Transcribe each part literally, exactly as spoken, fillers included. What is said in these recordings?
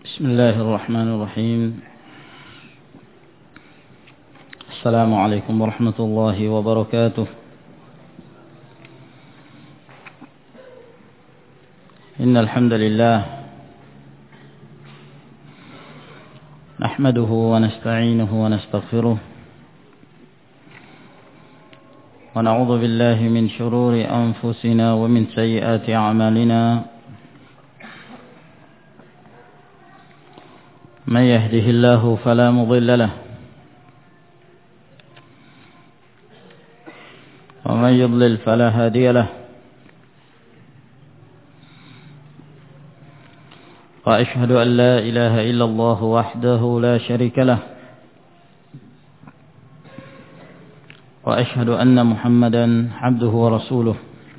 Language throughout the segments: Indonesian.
بسم الله الرحمن الرحيم. السلام عليكم ورحمة الله وبركاته. إن الحمد لله نحمده ونستعينه ونستغفره ونعوذ بالله من شرور أنفسنا ومن سيئات أعمالنا. من يهده الله فلا مضل له ومن يضلل فلا هادي له. وأشهد أن لا إله إلا الله وحده لا شريك له وأشهد أن محمدا عبده ورسوله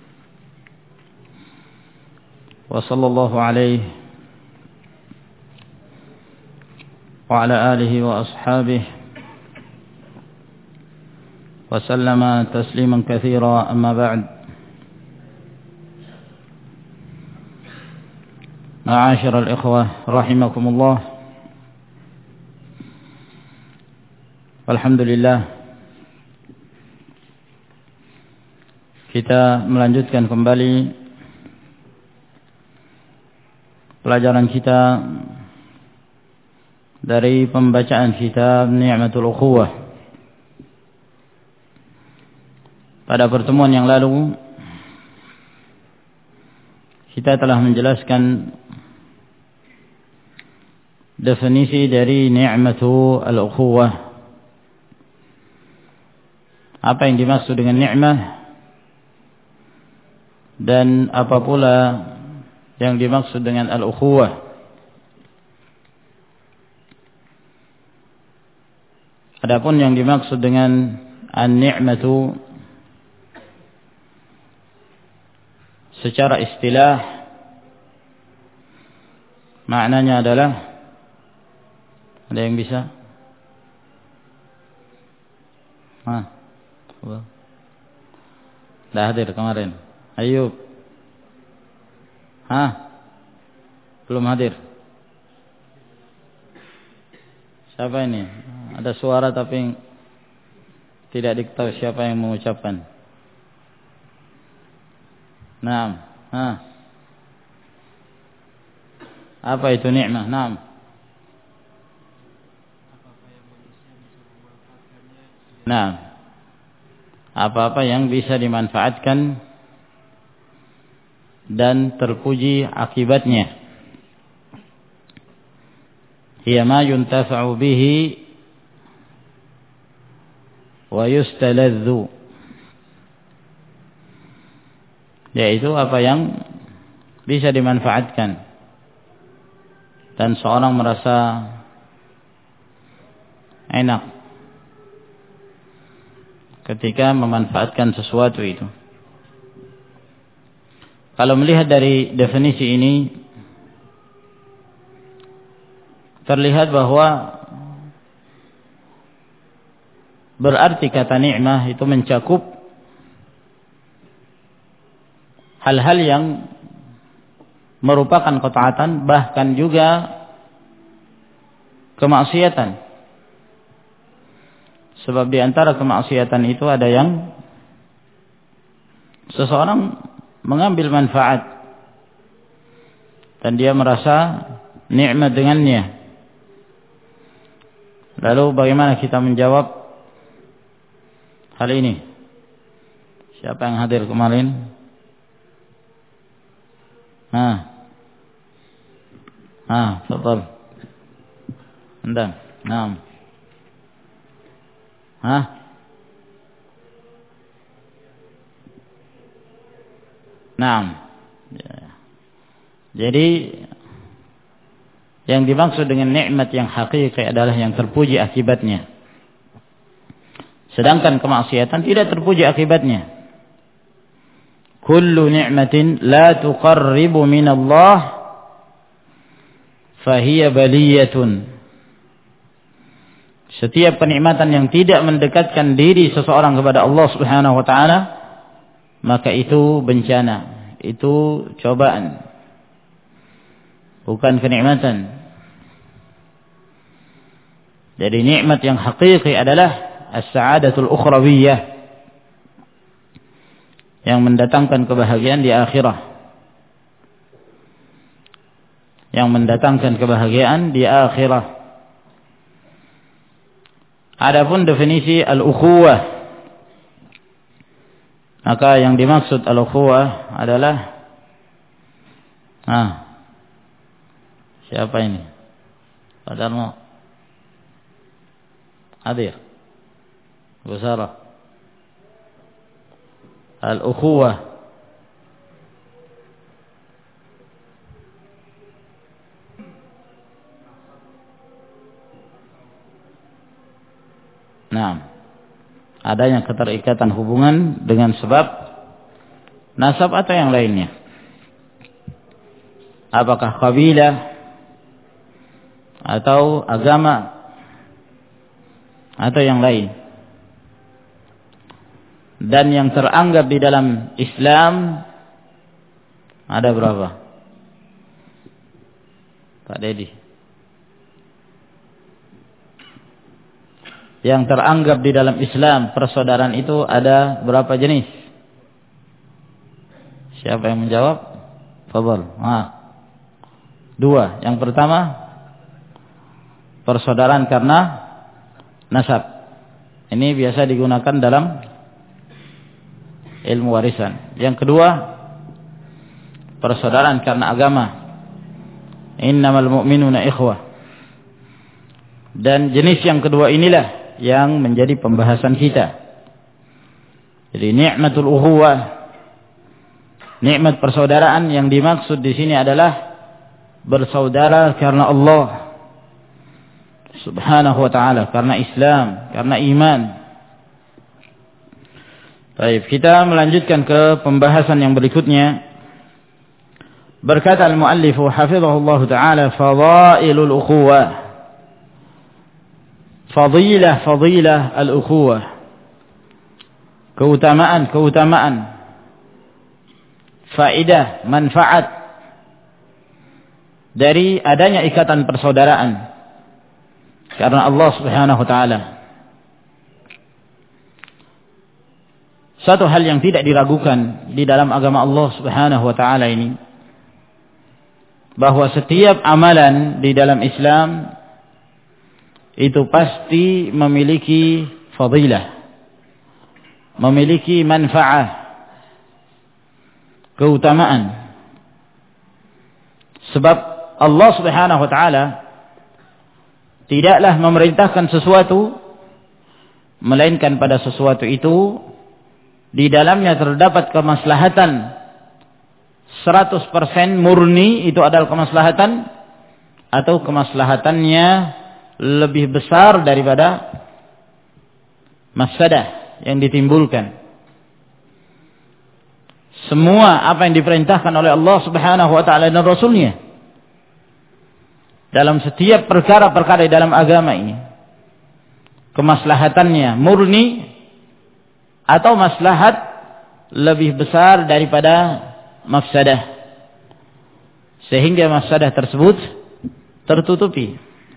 وصلى الله عليه وعلى آله وأصحابه وسلم تسليما كثيرا. أما بعد، معاشر الإخوة رحمكم الله، alhamdulillah kita melanjutkan kembali pelajaran kita dari pembacaan kitab Ni'matul Ukhuwah. Pada pertemuan yang lalu kita telah menjelaskan definisi dari Ni'matul Ukhuwah. Apa yang dimaksud dengan ni'mah dan apa pula yang dimaksud dengan al-ukhuwah. Adapun yang dimaksud dengan an-ni'matu secara istilah maknanya adalah, ada yang bisa? Hah? Dah hadir kemarin. Ayub. Hah? Belum hadir. Siapa ini? Ada suara tapi tidak diketahui siapa yang mengucapkan. Naam. Ha. Apa itu nikmah? Naam. Naam. Apa-apa yang bisa dimanfaatkan dan terpuji akibatnya. Hiya ma yuntafa'u bihi wa yustaladzu, yaitu apa yang bisa dimanfaatkan dan seorang merasa enak ketika memanfaatkan sesuatu itu. Kalau melihat dari definisi ini, terlihat bahwa berarti kata nikmah itu mencakup hal-hal yang merupakan ketaatan, bahkan juga kemaksiatan. Sebab di antara kemaksiatan itu ada yang seseorang mengambil manfaat dan dia merasa nikmat dengannya. Lalu bagaimana kita menjawab hal ini? Siapa yang hadir kemarin? Hah? Hah, tafadhal. Anda. Naam. Hah? Naam. Jadi yang dimaksud dengan nikmat yang hakiki adalah yang terpuji akibatnya. Sedangkan kemaksiatan tidak terpuji akibatnya. Kullu ni'matin la tuqarribu min Allah fahiya baliyatun. Setiap kenikmatan yang tidak mendekatkan diri seseorang kepada Allah Subhanahu wa taala, maka itu bencana, itu cobaan. Bukan kenikmatan. Jadi nikmat yang hakiki adalah as-sa'adatul ukhrawiyah, yang mendatangkan kebahagiaan di akhirah. Yang mendatangkan kebahagiaan di akhirah. Adapun definisi al-ukhuwah, maka yang dimaksud al-ukhuwah adalah ah, siapa ini? Pak Darmo hadir. Bu Sarah. Al-ukhuwah nah, adanya keterikatan hubungan dengan sebab nasab atau yang lainnya. Apakah kabilah atau agama atau yang lain. Dan yang teranggap di dalam Islam ada berapa? Pak Dedi. Yang teranggap di dalam Islam persaudaraan itu ada berapa jenis? Siapa yang menjawab? Fadhal. Ah. Dua. Yang pertama, persaudaraan karena nasab. Ini biasa digunakan dalam ilmu warisan. Yang kedua, persaudaraan karena agama. Innamal mu'minuna ikhwah. Dan jenis yang kedua inilah yang menjadi pembahasan kita. Jadi nikmatul ukhuwah, nikmat persaudaraan yang dimaksud di sini adalah bersaudara karena Allah Subhanahu wa ta'ala, karena Islam, karena iman. Baik, kita melanjutkan ke pembahasan yang berikutnya. Berkata al-muallif hafizahullah ta'ala, fadailul ukhuwah. Fadilah, fadilah al-ukhuwah. Keutamaan, keutamaan. Faedah, manfaat dari adanya ikatan persaudaraan karena Allah Subhanahu wa ta'ala. Satu hal yang tidak diragukan di dalam agama Allah Subhanahu wa ta'ala ini, bahwa setiap amalan di dalam Islam itu pasti memiliki fadilah, memiliki manfaat, keutamaan. Sebab Allah Subhanahu wa ta'ala tidaklah memerintahkan sesuatu melainkan pada sesuatu itu di dalamnya terdapat kemaslahatan seratus persen murni, itu adalah kemaslahatan, atau kemaslahatannya lebih besar daripada mafsadah yang ditimbulkan. Semua apa yang diperintahkan oleh Allah Subhanahu wa ta'ala dan Rasulnya dalam setiap perkara-perkara di dalam agama ini, kemaslahatannya murni atau maslahat lebih besar daripada mafsadah, sehingga mafsadah tersebut tertutupi.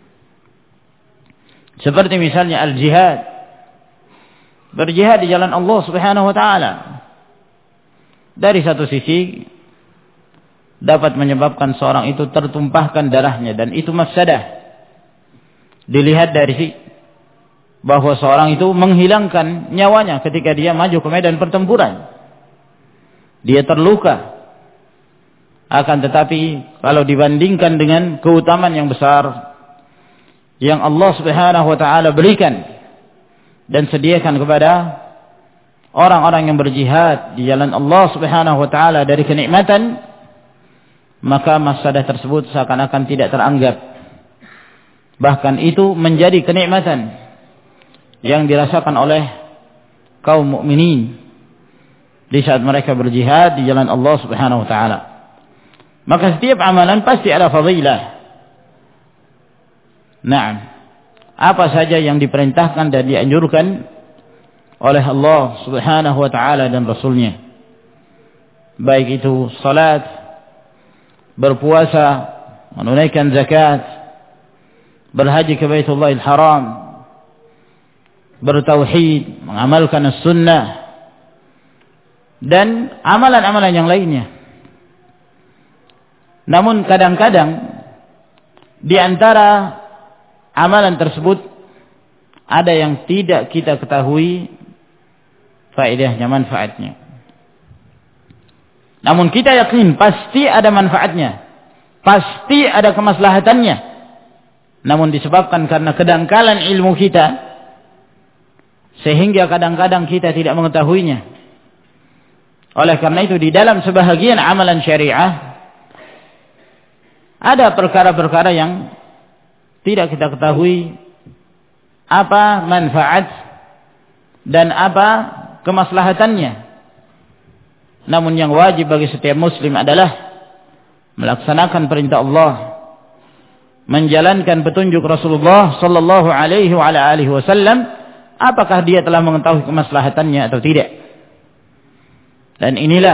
Seperti misalnya al-jihad, berjihad di jalan Allah Subhanahu wa ta'ala. Dari satu sisi dapat menyebabkan seorang itu tertumpahkan darahnya, dan itu mafsadah. Dilihat dari si bahwa seorang itu menghilangkan nyawanya ketika dia maju ke medan pertempuran. Dia terluka. Akan tetapi kalau dibandingkan dengan keutamaan yang besar yang Allah Subhanahu wa ta'ala berikan dan sediakan kepada orang-orang yang berjihad di jalan Allah Subhanahu wa ta'ala dari kenikmatan, maka mafsadah tersebut seakan-akan tidak teranggap. Bahkan itu menjadi kenikmatan yang dirasakan oleh kaum mukminin di saat mereka berjihad di jalan Allah Subhanahu wa ta'ala. Maka setiap amalan pasti ada fadilah. Naam. Apa saja yang diperintahkan dan dianjurkan oleh Allah Subhanahu wa ta'ala dan Rasulnya, baik itu salat, berpuasa, menunaikan zakat, berhaji ke Baitullahil Haram, bertauhid, mengamalkan as-sunnah, dan amalan-amalan yang lainnya. Namun kadang-kadang di antara amalan tersebut ada yang tidak kita ketahui faedahnya, manfaatnya. Namun kita yakin pasti ada manfaatnya, pasti ada kemaslahatannya. Namun disebabkan karena kedangkalan ilmu kita, sehingga kadang-kadang kita tidak mengetahuinya. Oleh karena itu di dalam sebahagian amalan syariah ada perkara-perkara yang tidak kita ketahui apa manfaat dan apa kemaslahatannya. Namun yang wajib bagi setiap muslim adalah melaksanakan perintah Allah, menjalankan petunjuk Rasulullah sallallahu alaihi wa ala alihi wasallam, apakah dia telah mengetahui kemaslahatannya atau tidak. Dan inilah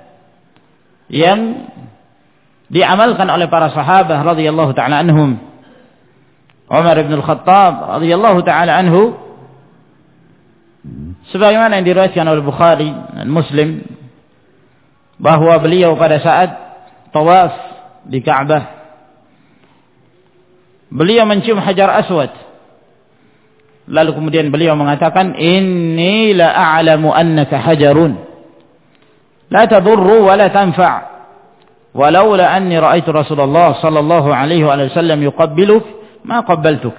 yang diamalkan oleh para sahabat radhiyallahu taala anhum. Umar bin Al-Khattab radhiyallahu taala anhu, sebagaimana yang diriwayatkan oleh Bukhari dan Muslim, bahwa beliau pada saat tawaf di Ka'bah, beliau mencium Hajar Aswad. Lalu kemudian beliau mengatakan, inni la a'lamu annaka hajarun la tadurru wa la tanfa'. Walaula anni ra'aitu Rasulullah sallallahu alaihi wasallam yuqabbiluk ma qabbaltuk.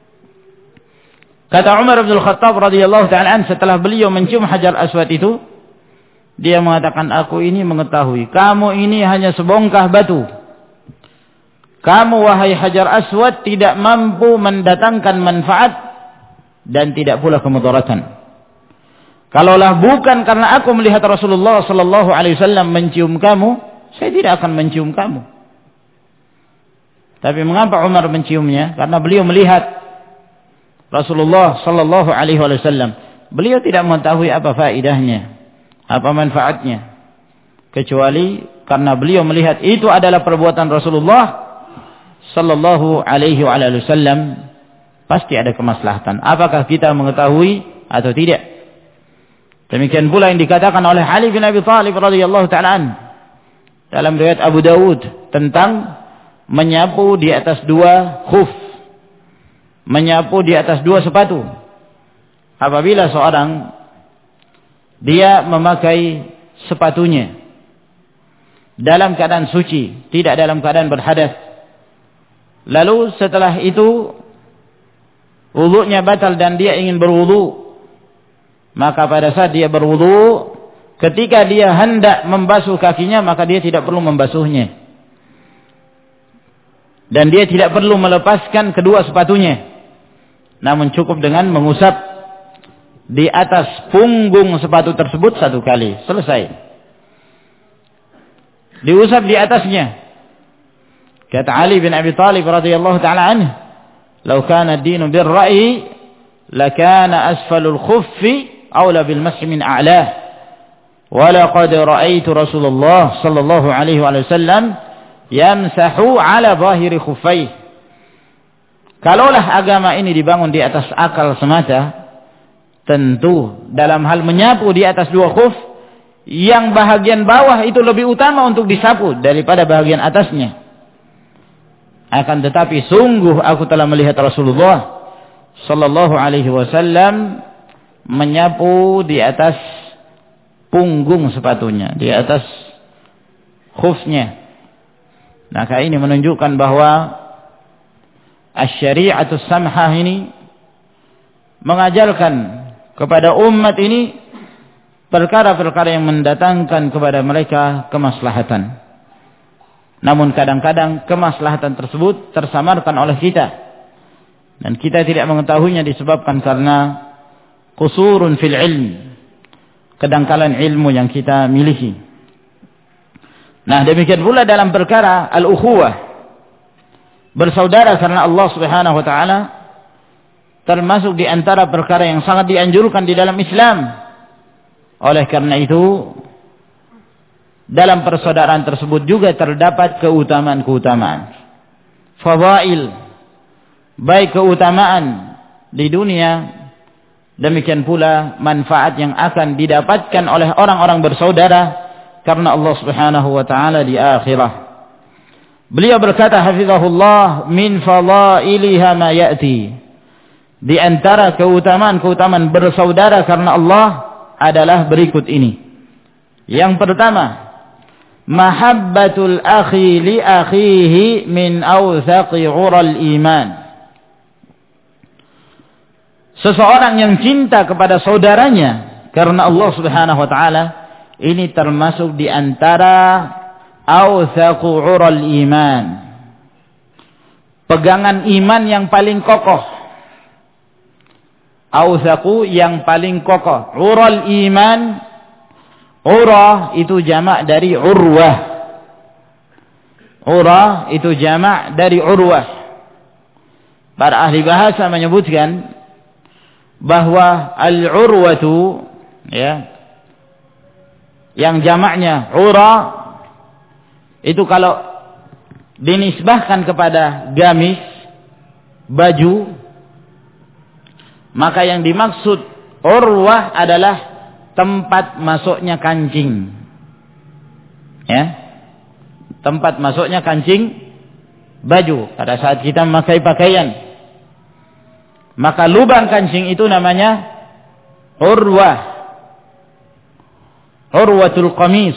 Kata Umar bin Al-Khattab radhiyallahu ta'ala an, setelah beliau mencium Hajar Aswad itu, dia mengatakan, aku ini mengetahui kamu ini hanya sebongkah batu. Kamu wahai Hajar Aswad tidak mampu mendatangkan manfaat dan tidak pula kemudaratan. Kalaulah bukan karena aku melihat Rasulullah sallallahu alaihi wasallam mencium kamu, saya tidak akan mencium kamu. Tapi mengapa Umar menciumnya? Karena beliau melihat Rasulullah sallallahu alaihi wasallam. Beliau tidak mengetahui apa faedahnya, apa manfaatnya, kecuali karena beliau melihat itu adalah perbuatan Rasulullah sallallahu alaihi wasallam, pasti ada kemaslahatan. Apakah kita mengetahui atau tidak? Demikian pula yang dikatakan oleh Ali bin Abi Thalib radhiyallahu ta'ala anhu dalam riwayat Abu Dawud tentang menyapu di atas dua khuf, menyapu di atas dua sepatu. Apabila seorang dia memakai sepatunya dalam keadaan suci, tidak dalam keadaan berhadas, lalu setelah itu wudunya batal dan dia ingin berwudu, maka pada saat dia berwudu, ketika dia hendak membasuh kakinya, maka dia tidak perlu membasuhnya. Dan dia tidak perlu melepaskan kedua sepatunya. Namun cukup dengan mengusap di atas punggung sepatu tersebut satu kali. Selesai. Diusap di atasnya. Kata Ali bin Abi Thalib radhiyallahu ta'ala anhu, "Lau kana ad-dinu bir-ra'yi, lakana asfalul khuffi awla bil mashi min a'lah." Walaqad ra'aitu Rasulullah sallallahu alaihi wasallam yamsahu ala zahiri khuffaihi. Kalaulah agama ini dibangun di atas akal semata, tentu dalam hal menyapu di atas dua khuf, yang bahagian bawah itu lebih utama untuk disapu daripada bahagian atasnya. Akan tetapi sungguh aku telah melihat Rasulullah sallallahu alaihi wasallam menyapu di atas punggung sepatunya, di atas khufnya. Maka ini menunjukkan bahwa asy-syari'atus samhah ini mengajarkan kepada umat ini perkara-perkara yang mendatangkan kepada mereka kemaslahatan. Namun kadang-kadang kemaslahatan tersebut tersamarkan oleh kita, dan kita tidak mengetahuinya disebabkan karena qusurun fil ilm, kedangkalan ilmu yang kita miliki. Nah, demikian pula dalam perkara al-ukhuwah, bersaudara karena Allah Subhanahu wa taala, termasuk di antara perkara yang sangat dianjurkan di dalam Islam. Oleh karena itu, dalam persaudaraan tersebut juga terdapat keutamaan-keutamaan, fadail, baik keutamaan di dunia, demikian pula manfaat yang akan didapatkan oleh orang-orang bersaudara karena Allah Subhanahu wa taala di akhirah. Beliau berkata hafizahullah, min fadailiha ma ya'ti. Di antara keutamaan-keutamaan bersaudara karena Allah adalah berikut ini. Yang pertama, mahabbatul akhi li akhihi min awthaqi 'ural iman. Seseorang yang cinta kepada saudaranya karena Allah Subhanahu wa taala, ini termasuk di antara awthaqu 'ural iman, pegangan iman yang paling kokoh. Awthaqu yang paling kokoh. 'Ural iman, urah itu jamak dari urwah. Urah itu jamak dari urwah. Para ahli bahasa menyebutkan bahwa al-urwatu, ya, yang jamaknya urah, itu kalau dinisbahkan kepada gamis, baju, maka yang dimaksud urwah adalah tempat masuknya kancing. Ya. Tempat masuknya kancing baju pada saat kita memakai pakaian. Maka lubang kancing itu namanya urwah. Urwatul qamis.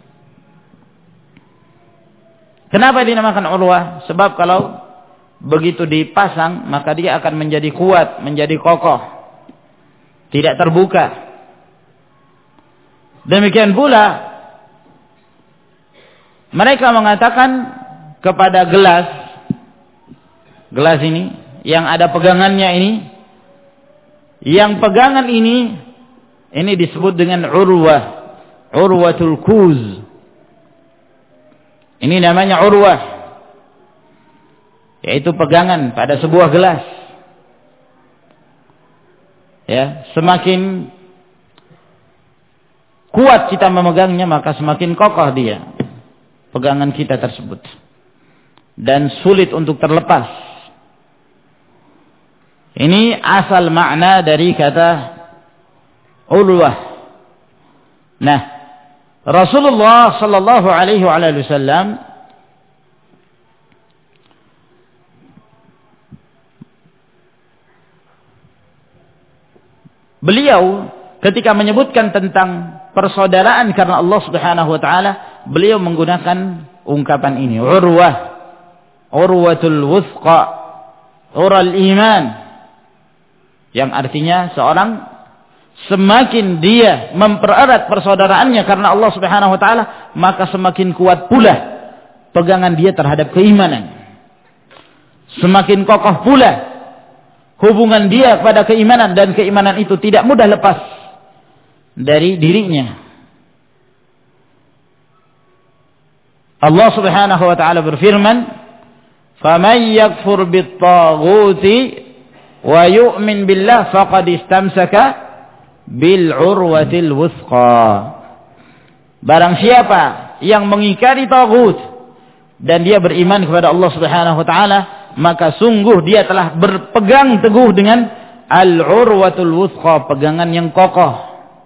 Kenapa dinamakan urwah? Sebab kalau begitu dipasang, maka dia akan menjadi kuat, menjadi kokoh, tidak terbuka. Demikian pula mereka mengatakan kepada gelas, gelas ini yang ada pegangannya ini, yang pegangan ini, ini disebut dengan urwah, urwatul kuz. Ini namanya urwah, yaitu pegangan pada sebuah gelas. Ya, semakin kuat kita memegangnya, maka semakin kokoh dia, pegangan kita tersebut, dan sulit untuk terlepas. Ini asal makna dari kata ulwah. Nah, Rasulullah sallallahu alaihi wasallam beliau ketika menyebutkan tentang persaudaraan karena Allah Subhanahu wa taala, beliau menggunakan ungkapan ini, urwah, urwatul wuthqa, ural iman, yang artinya seorang semakin dia mempererat persaudaraannya karena Allah Subhanahu wa taala, maka semakin kuat pula pegangan dia terhadap keimanan. Semakin kokoh pula hubungan dia pada keimanan, dan keimanan itu tidak mudah lepas dari dirinya. Allah Subhanahu wa taala berfirman, "Faman yakfur bit-taghuti wa yu'min billah faqad istamsaka bil 'urwatil wuthqa." Barang siapa yang mengingkari taghut dan dia beriman kepada Allah Subhanahu wa taala, maka sungguh dia telah berpegang teguh dengan al-urwatul wuthqa, pegangan yang kokoh.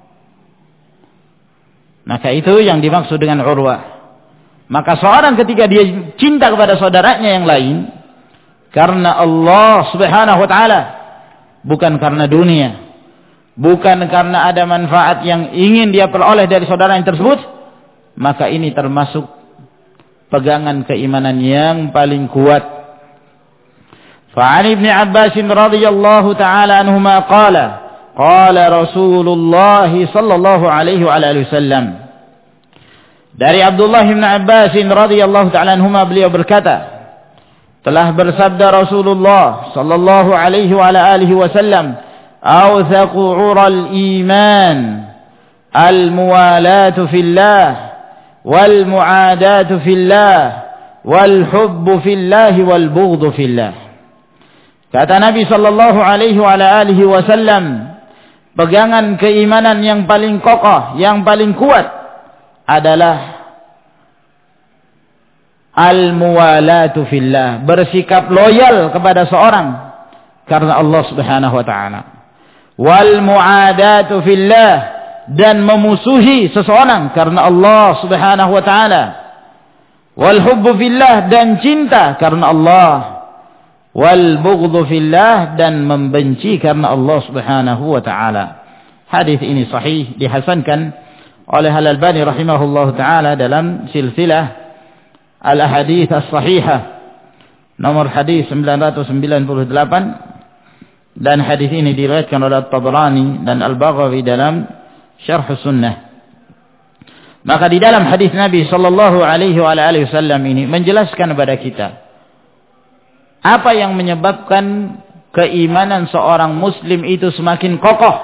Maka itu yang dimaksud dengan urwah. Maka seorang ketika dia cinta kepada saudaranya yang lain karena Allah Subhanahu wa taala, bukan karena dunia, bukan karena ada manfaat yang ingin dia peroleh dari saudara yang tersebut, maka ini termasuk pegangan keimanan yang paling kuat. فعن ابن عباس رضي الله تعالى عنهما قال قال رسول الله صلى الله عليه وعلى آله وسلم. Dari Abdullah bin Abbas radhiyallahu ta'ala anhuma, beliau berkata, telah bersabda Rasulullah sallallahu alaihi wa ala alihi wasallam, awthaqu 'ural iman al-muwalatu fillah wal mu'adatu fillah wal hubbu fillah wal bughdhu fillah. Kata Nabi sallallahu alaihi wa alihi wasallam, pegangan keimanan yang paling kokoh, yang paling kuat adalah al-muwalatu fillah, bersikap loyal kepada seorang karena Allah Subhanahu wa taala. Wal mu'adatu fillah, dan memusuhi seseorang karena Allah Subhanahu wa taala. Wal hubbu fillah, dan cinta karena Allah. Wal bughdhu fillah, dan membenci karena Allah Subhanahu wa taala. Hadis ini sahih, dihasankan oleh Al-Albani rahimahullahu taala dalam silsilah Al-Ahadits As-Sahihah, nomor hadis sembilan ratus sembilan puluh delapan, dan hadis ini diriwayatkan oleh At-Tabrani dan Al-Baghawi dalam Syarh Sunnah. Maka di dalam hadis Nabi sallallahu alaihi wa alihi wasallam ini menjelaskan kepada kita apa yang menyebabkan keimanan seorang muslim itu semakin kokoh,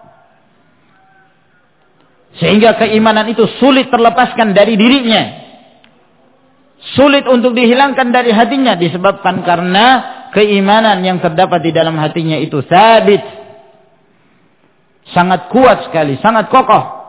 sehingga keimanan itu sulit terlepaskan dari dirinya, sulit untuk dihilangkan dari hatinya, disebabkan karena keimanan yang terdapat di dalam hatinya itu sabit, sangat kuat sekali, sangat kokoh.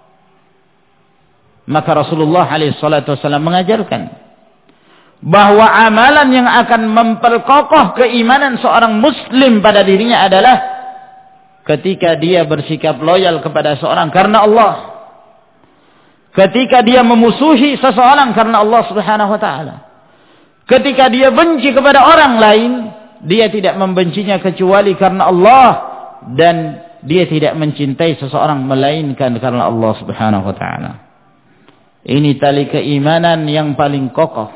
Maka Rasulullah alaihi salatu wasallam mengajarkan bahwa amalan yang akan memperkokoh keimanan seorang muslim pada dirinya adalah ketika dia bersikap loyal kepada seorang karena Allah, ketika dia memusuhi seseorang karena Allah Subhanahu wa taala, ketika dia benci kepada orang lain, dia tidak membencinya kecuali karena Allah, dan dia tidak mencintai seseorang melainkan karena Allah Subhanahu wa taala. Ini tali keimanan yang paling kokoh.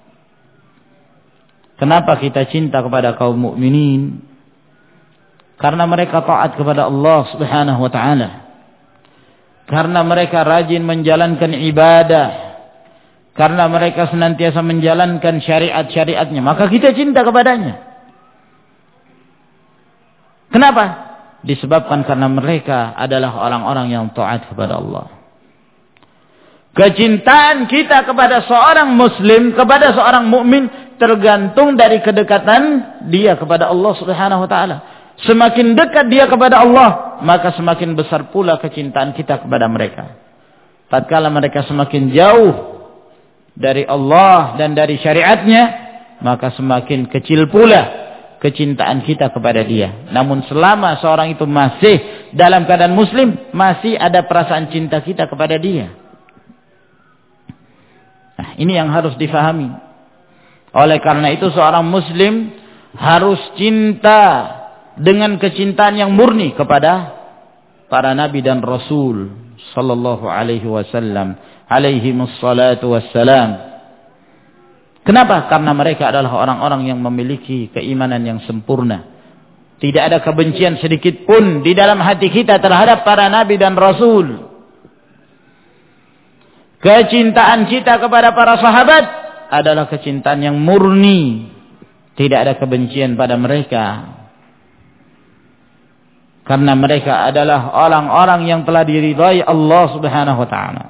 Kenapa kita cinta kepada kaum mukminin? Karena mereka taat kepada Allah Subhanahu wa taala. Karena mereka rajin menjalankan ibadah. Karena mereka senantiasa menjalankan syariat-syariatnya, maka kita cinta kepadanya. Kenapa? Disebabkan karena mereka adalah orang-orang yang taat kepada Allah. Kecintaan kita kepada seorang muslim, kepada seorang mukmin, tergantung dari kedekatan dia kepada Allah Subhanahu wa taala. Semakin dekat dia kepada Allah, maka semakin besar pula kecintaan kita kepada mereka. Tatkala mereka semakin jauh dari Allah dan dari syariatnya, maka semakin kecil pula kecintaan kita kepada dia. Namun selama seorang itu masih dalam keadaan muslim, masih ada perasaan cinta kita kepada dia. Nah, ini yang harus difahami. Oleh karena itu seorang muslim harus cinta dengan kecintaan yang murni kepada para nabi dan rasul sallallahu alaihi wasallam, alaihi wassalatu wassalam. Kenapa? Karena mereka adalah orang-orang yang memiliki keimanan yang sempurna. Tidak ada kebencian sedikit pun di dalam hati kita terhadap para nabi dan rasul. Kecintaan kita kepada para sahabat adalah kecintaan yang murni. Tidak ada kebencian pada mereka. Karena mereka adalah orang-orang yang telah diridhai Allah Subhanahu wa taala.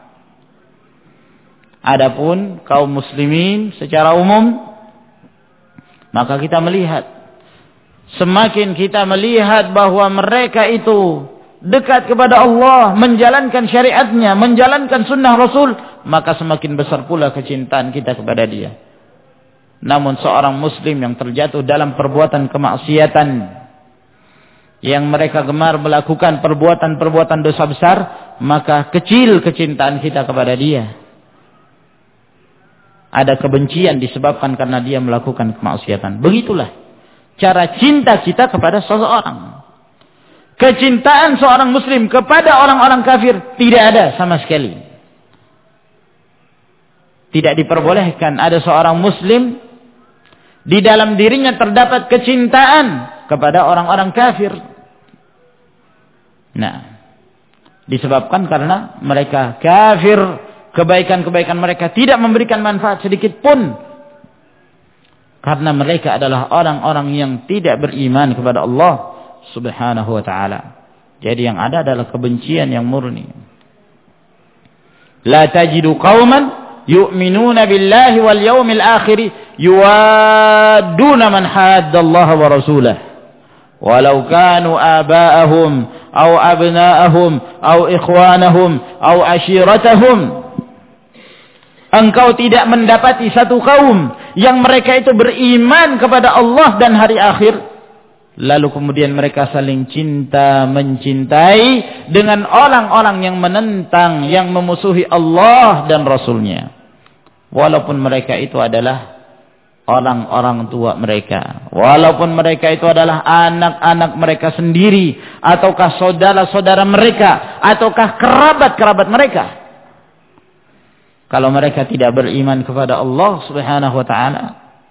Adapun kaum muslimin secara umum, maka kita melihat, semakin kita melihat bahwa mereka itu dekat kepada Allah, menjalankan syariatnya, menjalankan sunnah Rasul, maka semakin besar pula kecintaan kita kepada dia. Namun seorang muslim yang terjatuh dalam perbuatan kemaksiatan, yang mereka gemar melakukan perbuatan-perbuatan dosa besar, maka kecil kecintaan kita kepada dia. Ada kebencian disebabkan karena dia melakukan kemaksiatan. Begitulah cara cinta kita kepada seseorang. Kecintaan seorang muslim kepada orang-orang kafir tidak ada sama sekali. Tidak diperbolehkan ada seorang muslim di dalam dirinya terdapat kecintaan kepada orang-orang kafir. Nah, disebabkan karena mereka kafir, kebaikan-kebaikan mereka tidak memberikan manfaat sedikit pun. Karena mereka adalah orang-orang yang tidak beriman kepada Allah Subhanahu wa ta'ala. Jadi yang ada adalah kebencian yang murni. La tajidu qauman yu'minuna billahi wal yawmil akhir yuwadduna man haddallaha wa rasulah walau kanu aba'ahum aw abna'ahum aw ikhwanahum aw ashiratahum. engkau tidak mendapati satu kaum yang mereka itu beriman kepada Allah dan hari akhir, lalu kemudian mereka saling cinta mencintai dengan orang-orang yang menentang, yang memusuhi Allah dan Rasulnya, walaupun mereka itu adalah orang-orang tua mereka, walaupun mereka itu adalah anak-anak mereka sendiri, ataukah saudara-saudara mereka, ataukah kerabat-kerabat mereka. Kalau mereka tidak beriman kepada Allah Subhanahu wa taala,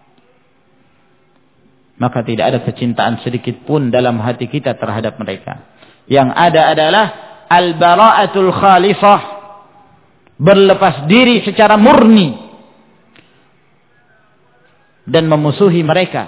maka tidak ada kecintaan sedikit pun dalam hati kita terhadap mereka. Yang ada adalah al-bara'atul khalisah, berlepas diri secara murni dan memusuhi mereka,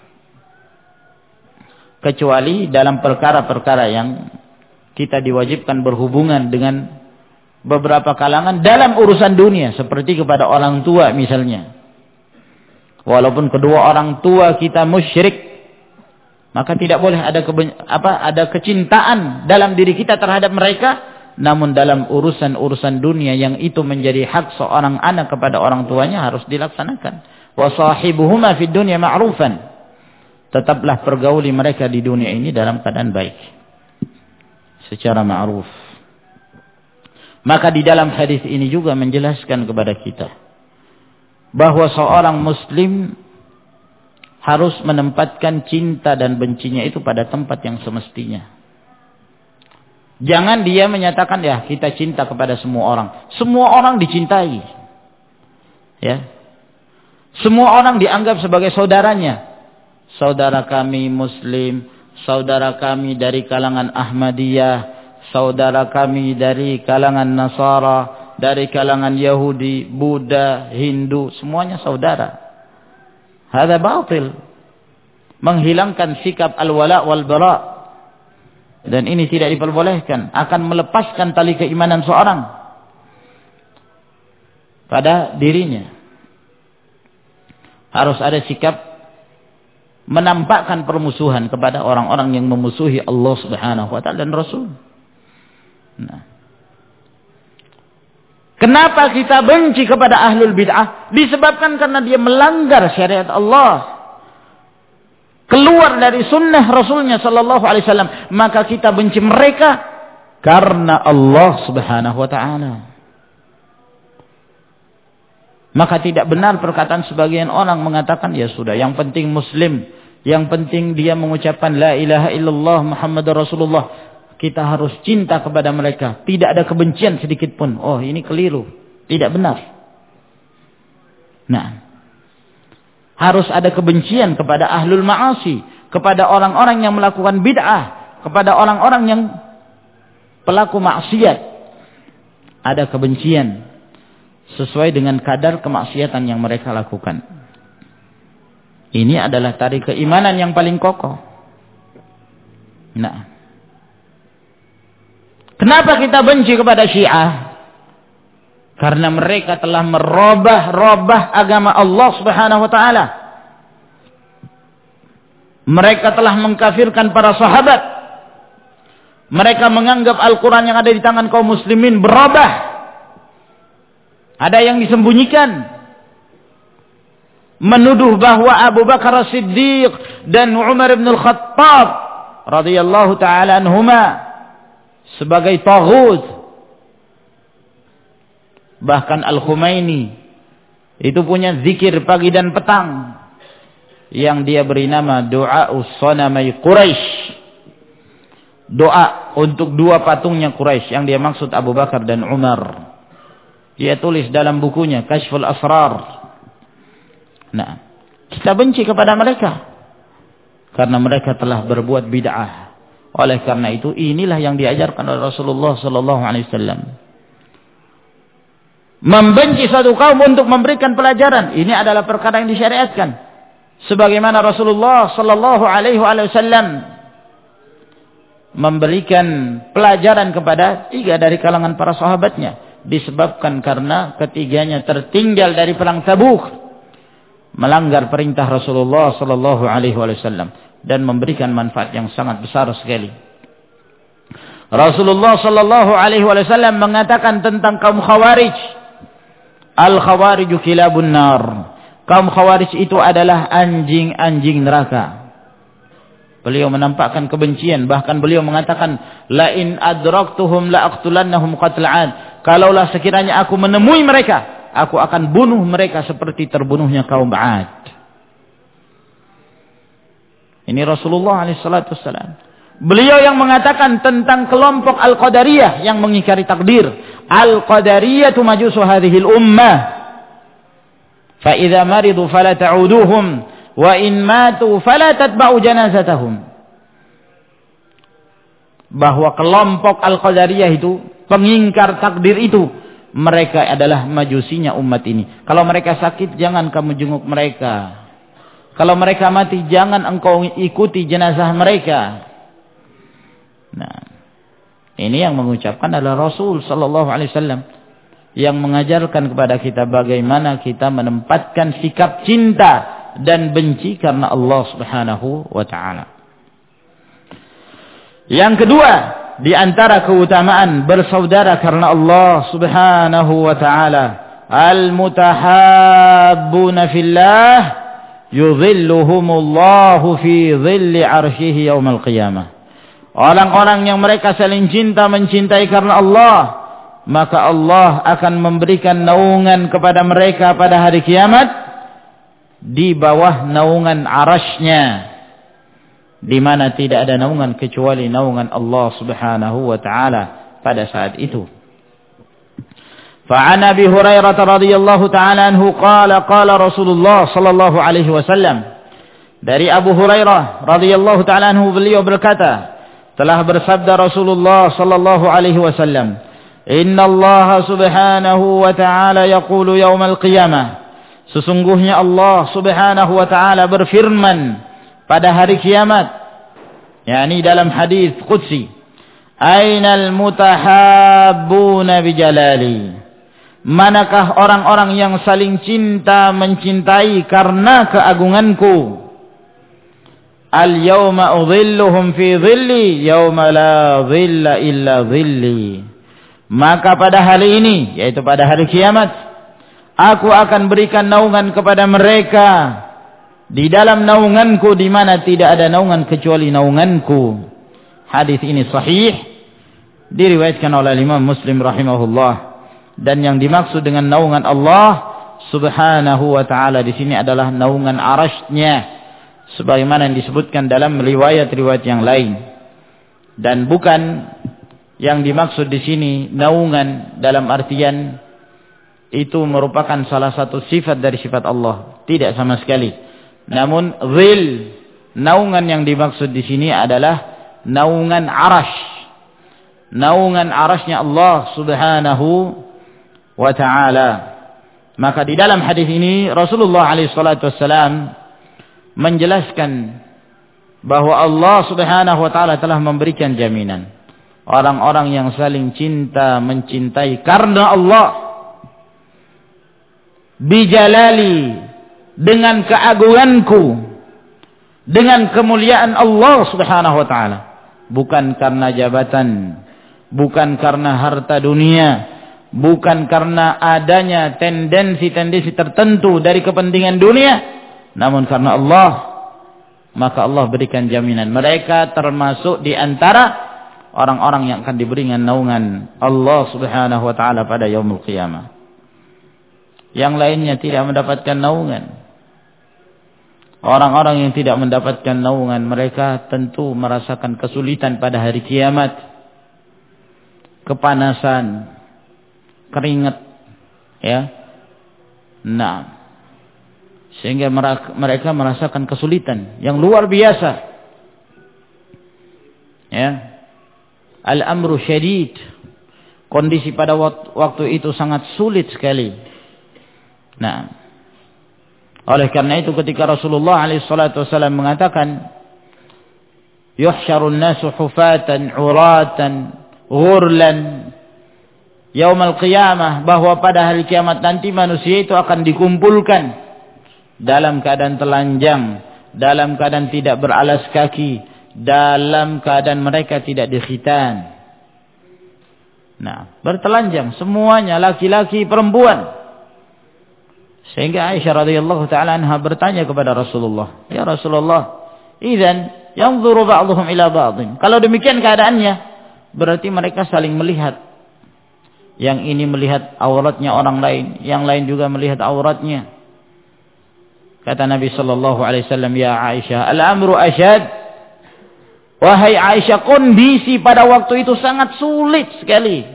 kecuali dalam perkara-perkara yang kita diwajibkan berhubungan dengan beberapa kalangan dalam urusan dunia, seperti kepada orang tua misalnya. Walaupun kedua orang tua kita musyrik, maka tidak boleh ada keben, apa ada kecintaan dalam diri kita terhadap mereka. Namun dalam urusan-urusan dunia yang itu menjadi hak seorang anak kepada orang tuanya harus dilaksanakan. Wa sahibuhuma fid dunya ma'rufan. Tetaplah pergauli mereka di dunia ini dalam keadaan baik, secara ma'ruf. Maka di dalam hadis ini juga menjelaskan kepada kita bahwa seorang muslim harus menempatkan cinta dan bencinya itu pada tempat yang semestinya. Jangan dia menyatakan, ya kita cinta kepada semua orang. Semua orang dicintai. Ya. Semua orang dianggap sebagai saudaranya. Saudara kami muslim, saudara kami dari kalangan Ahmadiyah, saudara kami dari kalangan Nasara, dari kalangan Yahudi, Buddha, Hindu, semuanya saudara. Hadza batil. Menghilangkan sikap al-wala wal bara. Dan ini tidak diperbolehkan, akan melepaskan tali keimanan seorang pada dirinya. Harus ada sikap menampakkan permusuhan kepada orang-orang yang memusuhi Allah Subhanahu wa taala dan Rasul. Nah. Kenapa kita benci kepada ahlul bid'ah? Disebabkan karena dia melanggar syariat Allah, keluar dari sunnah Rasulnya sallallahu alaihi wasallam. Maka kita benci mereka karena Allah Subhanahu wa taala. Maka tidak benar perkataan sebagian orang mengatakan, ya sudah, yang penting muslim, yang penting dia mengucapkan la ilaha illallah Muhammadur Rasulullah, kita harus cinta kepada mereka, tidak ada kebencian sedikit pun. Oh, ini keliru, tidak benar. Nah, harus ada kebencian kepada ahlul ma'asi, kepada orang-orang yang melakukan bid'ah, kepada orang-orang yang pelaku maksiat. Ada kebencian sesuai dengan kadar kemaksiatan yang mereka lakukan. Ini adalah tali keimanan yang paling kokoh. Nah, kenapa kita benci kepada Syiah? Karena mereka telah merubah-rubah agama Allah Subhanahu wa taala. Mereka telah mengkafirkan para sahabat. Mereka menganggap Al-Quran yang ada di tangan kaum muslimin berubah. Ada yang disembunyikan. Menuduh bahwa Abu Bakar As-Siddiq dan Umar bin Al-Khattab radhiyallahu taala anhuma sebagai taghut. Bahkan Al-Khumaini itu punya zikir pagi dan petang yang dia beri nama Du'a'us Sanamai Quraisy. Doa untuk dua patungnya Quraisy, yang dia maksud Abu Bakar dan Umar. Dia tulis dalam bukunya Kashful Asrar. Nah, kita benci kepada mereka karena mereka telah berbuat bid'ah. Oleh karena itu, inilah yang diajarkan oleh Rasulullah sallallahu alaihi wasallam. Membenci satu kaum untuk memberikan pelajaran, ini adalah perkara yang disyariatkan. Sebagaimana Rasulullah sallallahu alaihi wasallam memberikan pelajaran kepada tiga dari kalangan para sahabatnya, disebabkan karena ketiganya tertinggal dari perang Tabuk, melanggar perintah Rasulullah sallallahu alaihi wasallam dan memberikan manfaat yang sangat besar sekali. Rasulullah sallallahu alaihi wasallam mengatakan tentang kaum Khawarij, Al-khawariju kilabun nar. Kaum khawarij itu adalah anjing-anjing neraka. Beliau menampakkan kebencian, bahkan beliau mengatakan, la in adraktuhum la aqtulannahum qatl 'ad. Kalaulah sekiranya aku menemui mereka, aku akan bunuh mereka seperti terbunuhnya kaum 'Ad. Ini Rasulullah alaihi salatu wassalam. Beliau yang mengatakan tentang kelompok Al-Qadariyah yang mengingkari takdir. Al-Qadariyah majusu hadhil ummah. Fa idza maridu fala ta'uduhum wa in matu fala tatba'u janazatahum. Bahwa kelompok Al-Qadariyah itu, pengingkar takdir itu, mereka adalah majusinya umat ini. Kalau mereka sakit, jangan kamu jenguk mereka. Kalau mereka mati, jangan engkau ikuti jenazah mereka. Nah, ini yang mengucapkan adalah Rasul sallallahu alaihi wasallam yang mengajarkan kepada kita bagaimana kita menempatkan sikap cinta dan benci karena Allah Subhanahu wa taala. Yang kedua, di antara keutamaan bersaudara karena Allah Subhanahu wa taala, al-mutahabbuna fillah yudhilluhumullahu fi dhilli 'arsyihi yaumal qiyamah. Orang-orang yang mereka saling cinta mencintai karena Allah, maka Allah akan memberikan naungan kepada mereka pada hari kiamat di bawah naungan arasy-Nya, di mana tidak ada naungan kecuali naungan Allah Subhanahu wa taala pada saat itu. Fa'an Abi Hurairah radhiyallahu taala anhu qala qala Rasulullah sallallahu alaihi wasallam. Dari Abu Hurairah radhiyallahu taala anhu, beliau berkata, telah bersabda Rasulullah sallallahu alaihi wasallam, "Inna Allah Subhanahu wa ta'ala yaqulu yaumal qiyamah." Sesungguhnya Allah Subhanahu wa ta'ala berfirman pada hari kiamat, yakni dalam hadis qudsi, "Ainal mutahabbuna bijalali?" Manakah orang-orang yang saling cinta mencintai karena keagunganku? Al-yawma udhilluhum fi dhilli yawma la dhilla illa dhilli. Maka pada hari ini, yaitu pada hari kiamat, aku akan berikan naungan kepada mereka di dalam naunganku, di mana tidak ada naungan kecuali naunganku. Hadis ini sahih, diriwayatkan oleh Imam Muslim rahimahullah. Dan yang dimaksud dengan naungan Allah Subhanahu wa ta'ala di sini adalah naungan arasy-Nya, sebagaimana yang disebutkan dalam riwayat-riwayat yang lain. Dan bukan yang dimaksud di sini naungan dalam artian itu merupakan salah satu sifat dari sifat Allah, tidak sama sekali. Namun zil, naungan yang dimaksud di sini adalah naungan arasy, naungan arasy-Nya Allah Subhanahu wa ta'ala. Maka di dalam hadis ini Rasulullah alaihi salatu wassalam menjelaskan bahwa Allah Subhanahu wa ta'ala telah memberikan jaminan orang-orang yang saling cinta mencintai karena Allah bijalali, dengan keagunganku, dengan kemuliaan Allah Subhanahu wa ta'ala, bukan karena jabatan, bukan karena harta dunia, bukan karena adanya tendensi-tendensi tertentu dari kepentingan dunia, namun karena Allah. Maka Allah berikan jaminan mereka termasuk di antara orang-orang yang akan diberikan naungan Allah Subhanahu wa ta'ala pada yaumul qiyamah. Yang lainnya tidak mendapatkan naungan. Orang-orang yang tidak mendapatkan naungan, mereka tentu merasakan kesulitan pada hari kiamat, kepanasan, keringat, ya. Nah, sehingga mereka merasakan kesulitan yang luar biasa. Ya. Al-amru syadid. Kondisi pada waktu itu sangat sulit sekali. Nah, oleh karena itu ketika Rasulullah alaihi salatu wasallam mengatakan, "Yuhsyarun nasu hufatan, uratan, ghurlan yaumal qiyamah," bahwa pada hari kiamat nanti manusia itu akan dikumpulkan dalam keadaan telanjang, dalam keadaan tidak beralas kaki, dalam keadaan mereka tidak dikhitan. Nah, bertelanjang semuanya, laki-laki, perempuan. Sehingga Aisyah radhiyallahu taala anha bertanya kepada Rasulullah, "Ya Rasulullah, idzan yanzuru ba'dhum ila ba'dhin." Kalau demikian keadaannya, berarti mereka saling melihat. Yang ini melihat auratnya orang lain, yang lain juga melihat auratnya. Kata Nabi sallallahu alaihi wasallam, "Ya Aisyah, al-amru asyad." Wahai Aisyah, kondisi pada waktu itu sangat sulit sekali.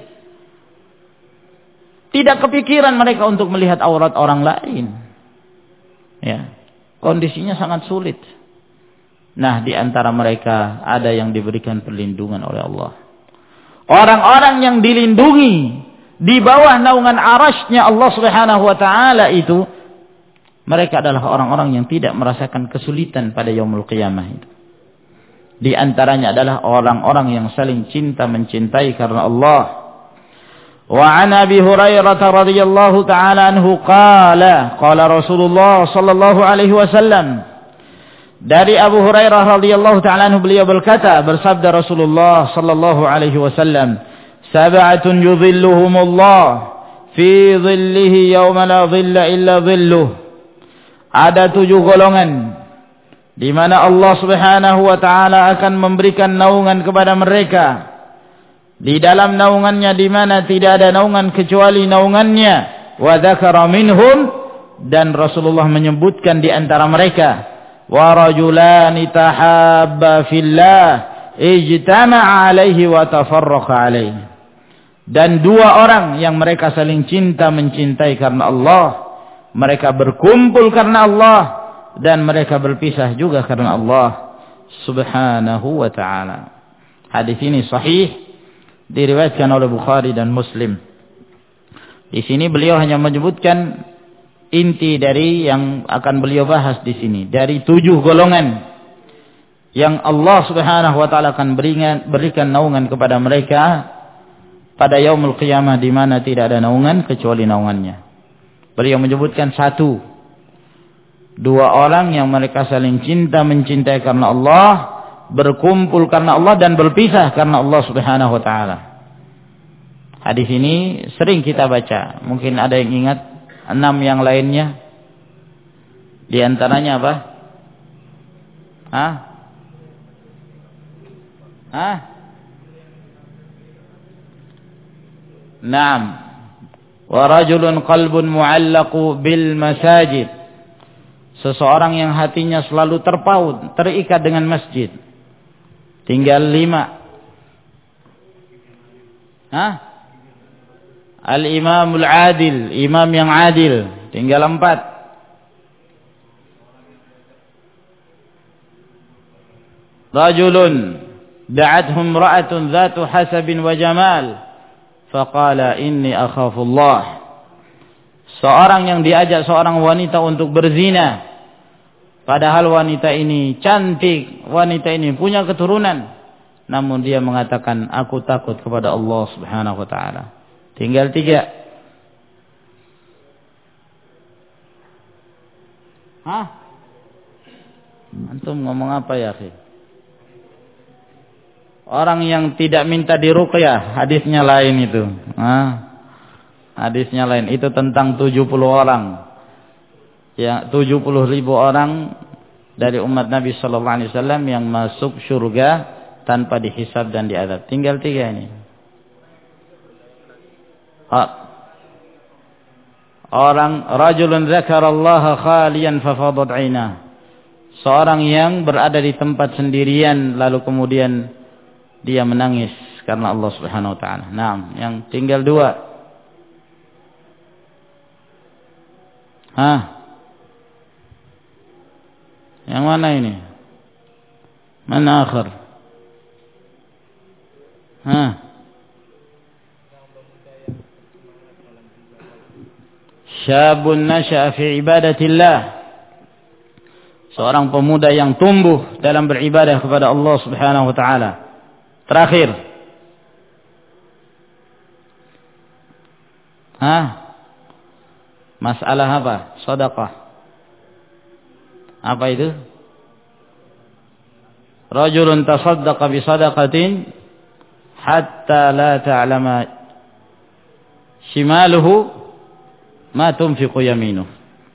Tidak kepikiran mereka untuk melihat aurat orang lain. Ya, kondisinya sangat sulit. Nah, di antara mereka ada yang diberikan perlindungan oleh Allah. Orang-orang yang dilindungi di bawah naungan arasy-Nya Allah Subhanahu wa taala itu, mereka adalah orang-orang yang tidak merasakan kesulitan pada yaumul qiyamah itu. Di antaranya adalah orang-orang yang saling cinta mencintai karena Allah. Wa an Abi Hurairah radhiyallahu taala anhu qala qala Rasulullah sallallahu alaihi wasallam. Dari Abu Hurairah radhiyallahu taala anhu beliau berkata, bersabda Rasulullah sallallahu alaihi wasallam, "Sab'atun yudhilluhumullah fi dhillihi yawma la dhilla illa dhilluh." Ada tujuh golongan di mana Allah Subhanahu wa taala akan memberikan naungan kepada mereka. Di dalam naungannya di mana tidak ada naungan kecuali naungannya. Wa dzakara minhum, dan Rasulullah menyebutkan di antara mereka, wa rajulani tahabba fillah ijtama'a alaihi wa tafarraqa alaihi. Dan dua orang yang mereka saling cinta mencintai karena Allah, mereka berkumpul karena Allah, dan mereka berpisah juga karena Allah Subhanahu wa ta'ala. Hadis ini sahih, diriwayatkan oleh Bukhari dan Muslim. Di sini beliau hanya menyebutkan inti dari yang akan beliau bahas di sini, dari tujuh golongan yang Allah Subhanahu wa taala akan berikan, berikan naungan kepada mereka pada yaumul qiyamah, di mana tidak ada naungan kecuali naungannya. Beliau menyebutkan satu, dua orang yang mereka saling cinta mencintai karena Allah, berkumpul karena Allah, dan berpisah karena Allah Subhanahu wa taala. Hadis ini sering kita baca. Mungkin ada yang ingat enam yang lainnya. Di antaranya apa? Hah? Hah? Naam. Wa rajulun qalbun mu'allaqu bil masajid. Seseorang yang hatinya selalu terpaut, terikat dengan masjid. Tinggal lima. Hah? Al-imamul adil, imam yang adil. Tinggal empat. Rajulun da'athum ra'atun dhatu hasabin wa jamal, faqala inni akhafullah. Seorang yang diajak seorang wanita untuk berzina, padahal wanita ini cantik, wanita ini punya keturunan, namun dia mengatakan, aku takut kepada Allah Subhanahu wa taala. Tinggal tiga. Hah? Antum ngomong apa ya, akhi? Orang yang tidak minta diruqyah, hadisnya lain itu. Hah? Hadisnya lain. Itu tentang tujuh puluh orang. Ya, tujuh puluh ribu orang dari umat Nabi sallallahu alaihi wasallam yang masuk surga tanpa dihisab dan diadab. Tinggal tiga ini. Orang rajulun dzakarallaha khaliyan fafadat 'ainah. Seorang yang berada di tempat sendirian lalu kemudian dia menangis karena Allah Subhanahu wa taala. Naam, yang tinggal dua. Hah? Yang mana ini? Mana akhir? Hah? Syabun nasha'a fi ibadatillah. Seorang pemuda yang tumbuh dalam beribadah kepada Allah Subhanahu wa taala. Terakhir. Hah? Masalah apa? Sedekah. Apa itu? Rajulun tasaddaqa bi sadaqatin hatta la ta'lama shimaluhu ma tunfiqu yaminuh.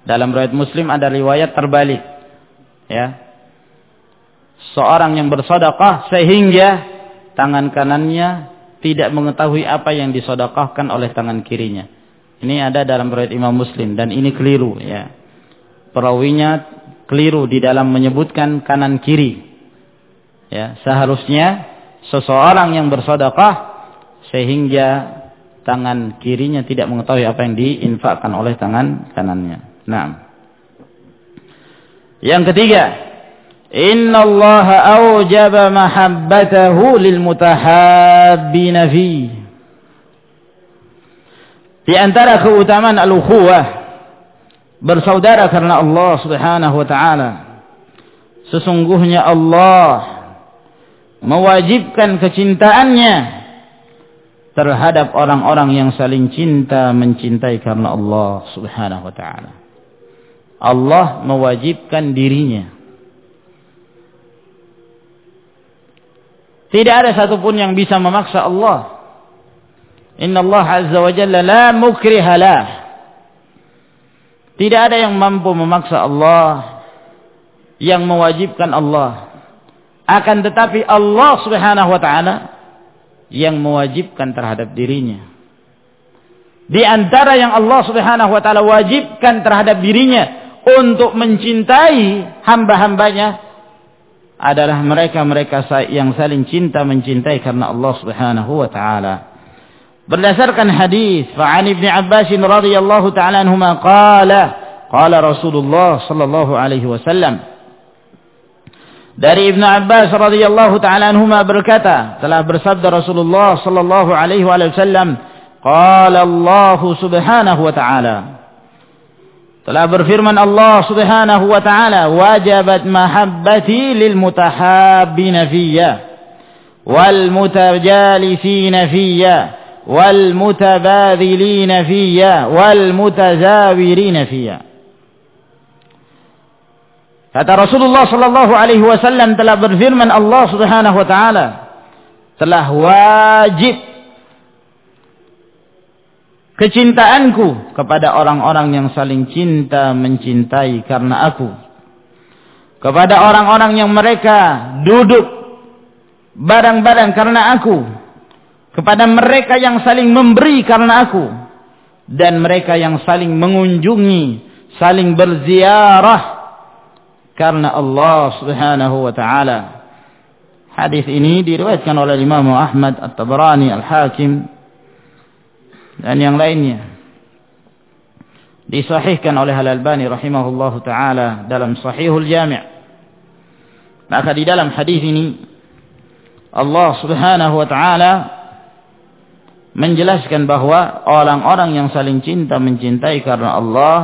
Dalam riwayat Muslim ada riwayat terbalik. Ya. Seorang yang bersedekah sehingga tangan kanannya tidak mengetahui apa yang disedekahkan oleh tangan kirinya. Ini ada dalam riwayat Imam Muslim dan ini keliru, ya. Perawinya keliru di dalam menyebutkan kanan kiri. Ya, seharusnya seseorang yang bersedekah sehingga tangan kirinya tidak mengetahui apa yang diinfakkan oleh tangan kanannya. Nah, yang ketiga, Inna Allah awjaba mahabbatahu lil mutahabbina fi. Di antara keutamaan al-ukhuwah, bersaudara karena Allah Subhanahu wa taala, sesungguhnya Allah mewajibkan kecintaannya terhadap orang-orang yang saling cinta mencintai karena Allah Subhanahu wa taala. Allah mewajibkan dirinya. Tidak ada satupun yang bisa memaksa Allah. Inna Allah azza wa jalla la mukriha lah. Tidak ada yang mampu memaksa Allah, yang mewajibkan Allah. Akan tetapi Allah Subhanahu wa taala yang mewajibkan terhadap dirinya. Di antara yang Allah Subhanahu wa taala wajibkan terhadap dirinya untuk mencintai hamba-hambanya adalah mereka-mereka yang saling cinta mencintai karena Allah Subhanahu wa taala. Berdasarkan hadis Fa'an Ibn Abbas radhiyallahu taala anhuma qala qala Rasulullah sallallahu alaihi wasallam. Dari Ibn Abbas radhiyallahu taala anhuma berkata, telah bersabda Rasulullah sallallahu alaihi wasallam, qala Allah Subhanahu wa taala. Telah berfirman Allah Subhanahu wa taala, wajabat mahabbati lil mutahabbina fiyya wal mutajalisina fiyya wal mutabadhilina fiyya wal mutazawirina fiyya. Kata Rasulullah sallallahu alaihi wasallam, telah berfirman Allah Subhanahu wa taala, telah wajib kecintaanku kepada orang-orang yang saling cinta mencintai karena aku, kepada orang-orang yang mereka duduk bareng-bareng karena aku, kepada mereka yang saling memberi karena aku, dan mereka yang saling mengunjungi, saling berziarah karena Allah Subhanahu wa taala. Hadis ini diriwayatkan oleh Imam Ahmad, At-Tabrani, Al-Hakim dan yang lainnya. Disahihkan oleh Al-Albani rahimahullahu taala dalam Sahihul Jami'. Maka di dalam hadis ini Allah Subhanahu wa taala menjelaskan bahwa orang-orang yang saling cinta mencintai karena Allah,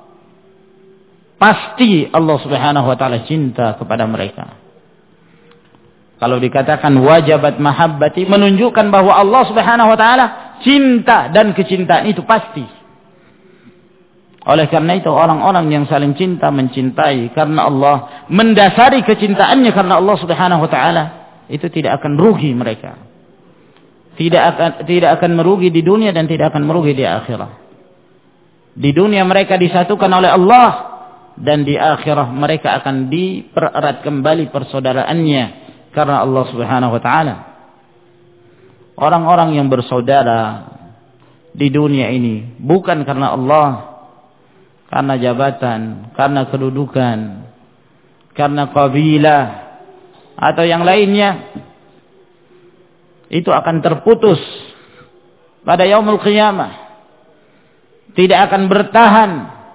pasti Allah Subhanahu wa taala cinta kepada mereka. Kalau dikatakan wajabat mahabbati, menunjukkan bahwa Allah Subhanahu wa taala cinta, dan kecintaan itu pasti. Oleh karena itu orang-orang yang saling cinta mencintai karena Allah, mendasari kecintaannya karena Allah Subhanahu wa taala, itu tidak akan rugi mereka. Tidak akan tidak akan merugi di dunia dan tidak akan merugi di akhirat. Di dunia mereka disatukan oleh Allah, dan di akhirat mereka akan dipererat kembali persaudaraannya karena Allah Subhanahu wa taala. Orang-orang yang bersaudara di dunia ini bukan karena Allah, karena jabatan, karena kedudukan, karena kabilah atau yang lainnya, itu akan terputus pada yaumul qiyamah, tidak akan bertahan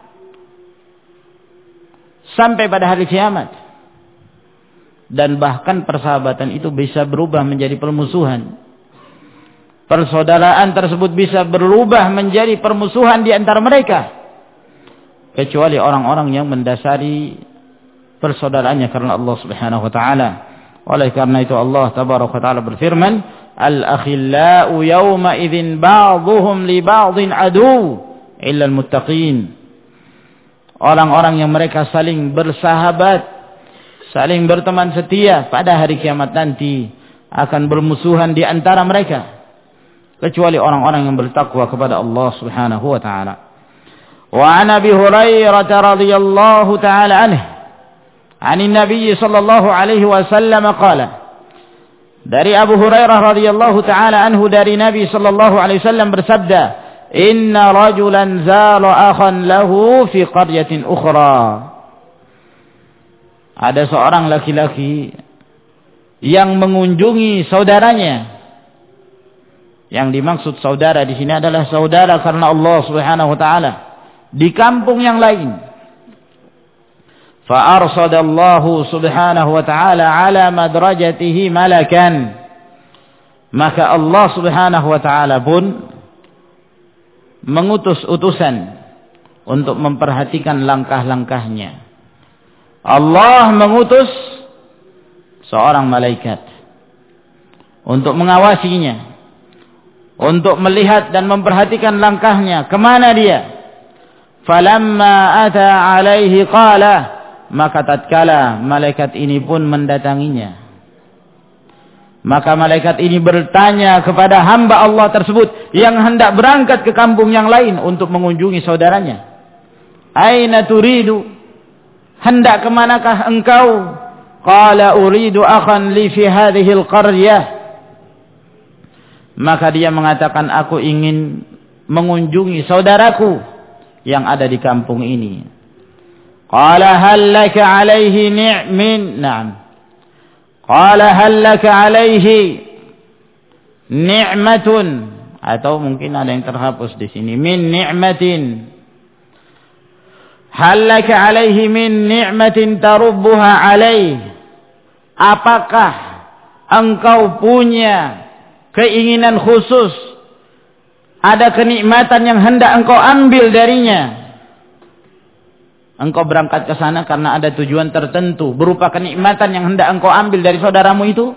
sampai pada hari kiamat, dan bahkan persahabatan itu bisa berubah menjadi permusuhan. Persaudaraan tersebut bisa berubah menjadi permusuhan di antara mereka, kecuali orang-orang yang mendasari persaudaraannya karena Allah Subhanahu wa taala. Oleh karena itu Allah tabaraka wa taala berfirman, al-akhillau yawma idzin ba'dhuhum li ba'dhin adu illa al-muttaqin. Orang-orang yang mereka saling bersahabat, saling berteman setia, pada hari kiamat nanti akan bermusuhan di antara mereka, kecuali orang-orang yang bertakwa kepada Allah Subhanahu wa taala. Wa an Abi Hurairah radhiyallahu ta'ala anhu 'an Nabi sallallahu alaihi wasallam qala. Dari Abu Hurairah radhiyallahu ta'ala anhu dari Nabi sallallahu alaihi wasallam bersabda, "Inna rajulan zala akhan lahu fi qaryatin ukhra." Ada seorang laki-laki yang mengunjungi saudaranya. Yang dimaksud saudara di sini adalah saudara karena Allah Subhanahu wa taala di kampung yang lain. Fa arsadallahu subhanahu wa ta'ala ala madrajatihi malakan. Maka Allah Subhanahu wa ta'ala pun mengutus utusan untuk memperhatikan langkah-langkahnya. Allah mengutus seorang malaikat untuk mengawasinya, untuk melihat dan memperhatikan langkahnya, kemana dia. Falamma ata alaihi qala, maka tatkala malaikat ini pun mendatanginya, maka malaikat ini bertanya kepada hamba Allah tersebut yang hendak berangkat ke kampung yang lain untuk mengunjungi saudaranya. Aina turidu? Hendak kemanakah engkau? Qala uridu akhan li fi hadhihi al-qaryah. Maka dia mengatakan, aku ingin mengunjungi saudaraku yang ada di kampung ini. Qala hal laka alaihi ni'min? Na'am. Qala hal laka alaihi ni'matun? Atau mungkin ada yang terhapus di sini, min ni'matin. Hal laka alaihi min ni'matin tarubbuha alaih? Apakah engkau punya keinginan khusus, ada kenikmatan yang hendak engkau ambil darinya? Engkau berangkat ke sana karena ada tujuan tertentu berupa kenikmatan yang hendak engkau ambil dari saudaramu itu?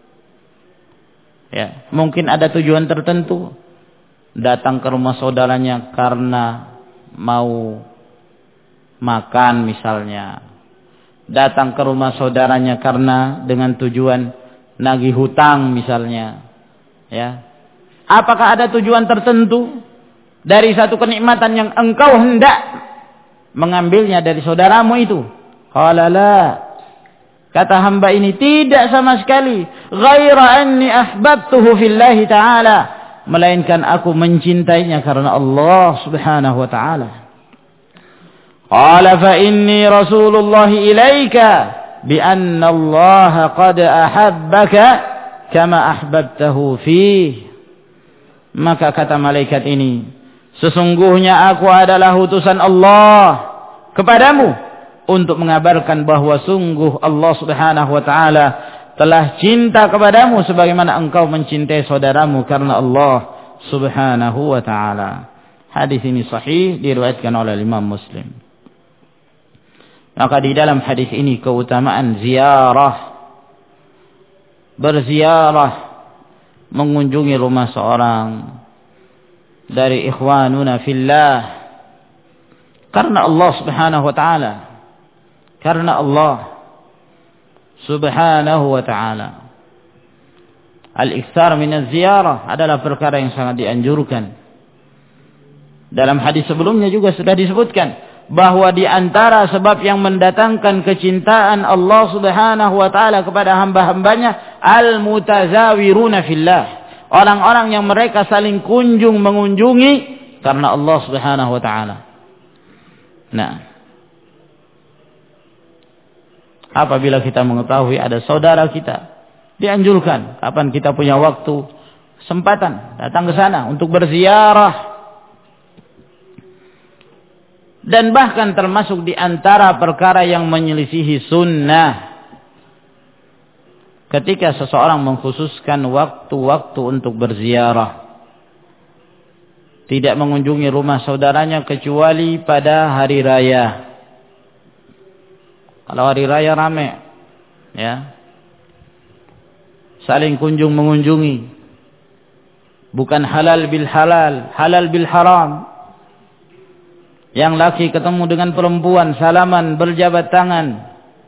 Ya, mungkin ada tujuan tertentu. Datang ke rumah saudaranya karena mau makan misalnya. Datang ke rumah saudaranya karena dengan tujuan nagih hutang misalnya. Ya. Apakah ada tujuan tertentu dari satu kenikmatan yang engkau hendak mengambilnya dari saudaramu itu? Qala la. Kata hamba ini, tidak sama sekali. Ghaira anni ahbabtuhu fillahi ta'ala. Melainkan aku mencintainya karena Allah Subhanahu wa ta'ala. Qala fa inni Rasulullah ilaika bi anna Allah qad ahabbaka kama ahbabtahu fih. Maka kata malaikat ini, sesungguhnya aku adalah utusan Allah kepadamu untuk mengabarkan bahwa sungguh Allah Subhanahu wa taala telah cinta kepadamu sebagaimana engkau mencintai saudaramu karena Allah Subhanahu wa taala. Hadis ini sahih, diriwayatkan oleh Imam Muslim. Maka di dalam hadis ini keutamaan ziarah, berziarah, mengunjungi rumah seorang dari ikhwanuna fillah karena Allah Subhanahu wa taala, karena Allah Subhanahu wa taala. Al-iktsar min az-ziyarah adalah perkara yang sangat dianjurkan. Dalam hadis sebelumnya juga sudah disebutkan bahwa di antara sebab yang mendatangkan kecintaan Allah Subhanahu wa taala kepada hamba-hambanya al-mutazawiruna fillah, orang-orang yang mereka saling kunjung mengunjungi karena Allah Subhanahu wa taala. Nah, apabila kita mengetahui ada saudara kita, dianjurkan kapan kita punya waktu, kesempatan, datang ke sana untuk berziarah. Dan bahkan termasuk di antara perkara yang menyelisihi sunnah, ketika seseorang mengkhususkan waktu-waktu untuk berziarah, tidak mengunjungi rumah saudaranya kecuali pada hari raya. Kalau hari raya rame, ya, saling kunjung mengunjungi, bukan halal bil halal, halal bil haram. Yang laki ketemu dengan perempuan, salaman, berjabat tangan.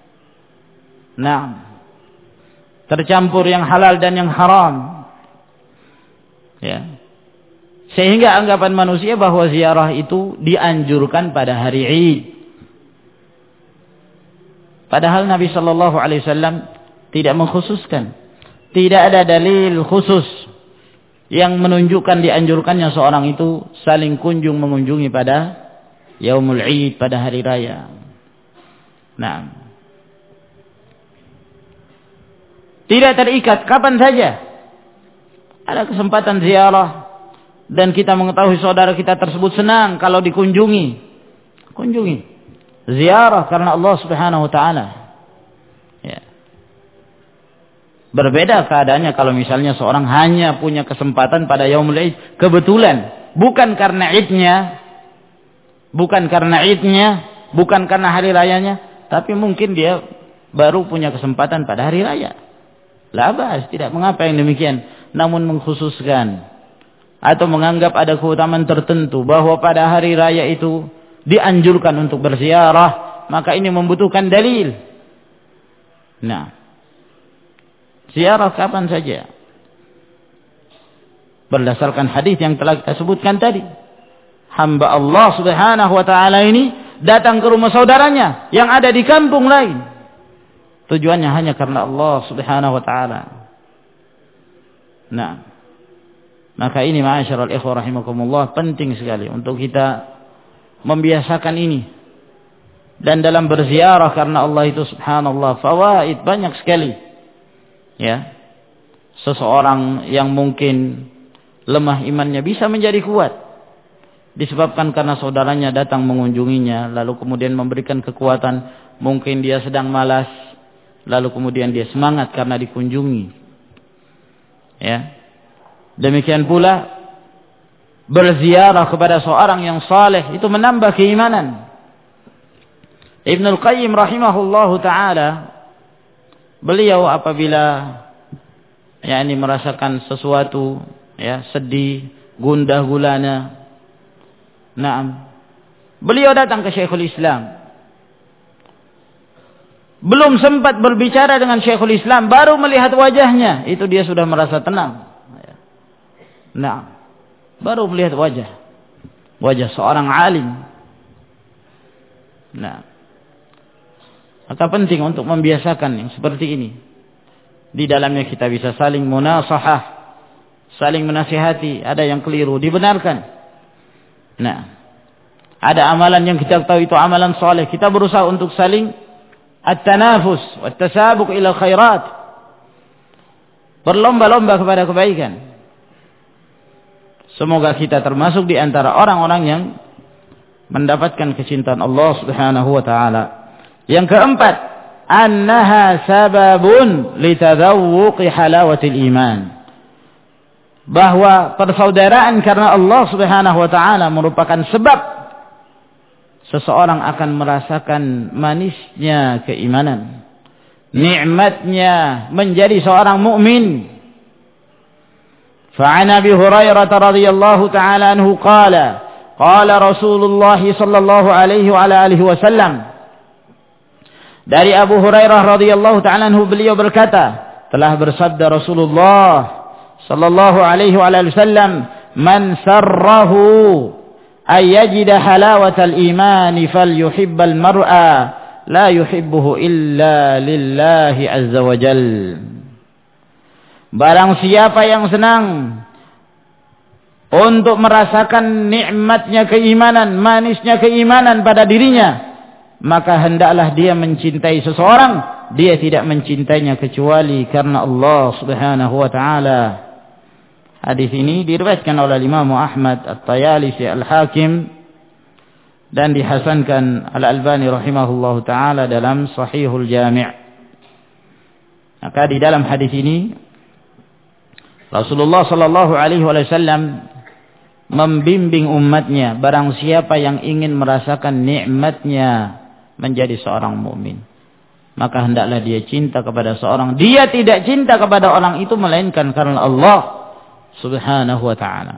Nah, tercampur yang halal dan yang haram. Ya. Sehingga anggapan manusia bahwa ziarah itu dianjurkan pada hari Id. Padahal Nabi Shallallahu Alaihi Wasallam tidak mengkhususkan. Tidak ada dalil khusus yang menunjukkan dianjurkannya seorang itu saling kunjung mengunjungi pada Yaumul Id, pada hari raya. Nah, tidak terikat kapan saja ada kesempatan ziarah dan kita mengetahui saudara kita tersebut senang kalau dikunjungi, kunjungi, ziarah karena Allah Subhanahu Wa Taala. Ya. Berbeda keadaannya kalau misalnya seorang hanya punya kesempatan pada Yaumul Id kebetulan, bukan karena Idnya, bukan karena Idnya, bukan karena hari rayanya, tapi mungkin dia baru punya kesempatan pada hari raya. La ba'as, tidak mengapa yang demikian. Namun mengkhususkan atau menganggap ada keutamaan tertentu bahwa pada hari raya itu dianjurkan untuk berziarah, maka ini membutuhkan dalil. Nah, ziarah kapan saja berdasarkan hadis yang telah kita sebutkan tadi. Hamba Allah Subhanahu Wa Taala ini datang ke rumah saudaranya yang ada di kampung lain. Tujuannya hanya karena Allah Subhanahu Wa Taala. Nah, maka ini ma'asyiral ikhwah rahimakumullah penting sekali untuk kita membiasakan ini. Dan dalam berziarah karena Allah itu subhanallah fawaid banyak sekali. Ya. Seseorang yang mungkin lemah imannya bisa menjadi kuat disebabkan karena saudaranya datang mengunjunginya lalu kemudian memberikan kekuatan. Mungkin dia sedang malas lalu kemudian dia semangat karena dikunjungi. Ya. Demikian pula berziarah kepada seorang yang saleh itu menambah keimanan. Ibnul Qayyim rahimahullahu taala beliau apabila yakni merasakan sesuatu ya sedih, gundah gulana, naam, beliau datang ke Syekhul Islam. Belum sempat berbicara dengan Syekhul Islam, baru melihat wajahnya, itu dia sudah merasa tenang. Nah, baru melihat wajah, wajah seorang alim. Nah, maka penting untuk membiasakan yang seperti ini. Di dalamnya kita bisa saling munasahah, saling menasihati. Ada yang keliru, dibenarkan. Nah, ada amalan yang kita tahu itu amalan soleh. Kita berusaha untuk saling at-tanafus wat-tasabuq ila khairat. Berlomba-lomba kepada kebaikan. Semoga kita termasuk di antara orang-orang yang mendapatkan kecintaan Allah Subhanahu wa taala. Yang keempat, annaha sababun litadawwuqi halawatil iman. Bahwa persaudaraan karena Allah Subhanahu wa taala merupakan sebab seseorang akan merasakan manisnya keimanan, nikmatnya menjadi seorang mukmin. Fa'an Abi Hurairah radhiyallahu ta'ala anhu qala qala Rasulullah sallallahu alaihi wa alihi wasallam. Dari Abu Hurairah radhiyallahu ta'ala anhu beliau berkata, telah bersabda Rasulullah sallallahu alaihi wa alihi wasallam, man sarrahu ay yajida halawatal iman falyuhibbal mar'a la yuhibbuhu illa lillahi azza wa jalla. Barang siapa yang senang untuk merasakan nikmatnya keimanan, manisnya keimanan pada dirinya, maka hendaklah dia mencintai seseorang. Dia tidak mencintainya kecuali karena Allah Subhanahu wa taala. Hadis ini diriwayatkan oleh Imam Ahmad, At-Tayalisi, Al-Hakim dan dihasankan Al-Albani rahimahullahu taala dalam Sahihul Jami'. Maka di dalam hadis ini Rasulullah sallallahu alaihi wasallam membimbing umatnya, barang siapa yang ingin merasakan nikmatnya menjadi seorang mukmin, maka hendaklah dia cinta kepada seorang. Dia tidak cinta kepada orang itu melainkan karena Allah Subhanahu wa taala.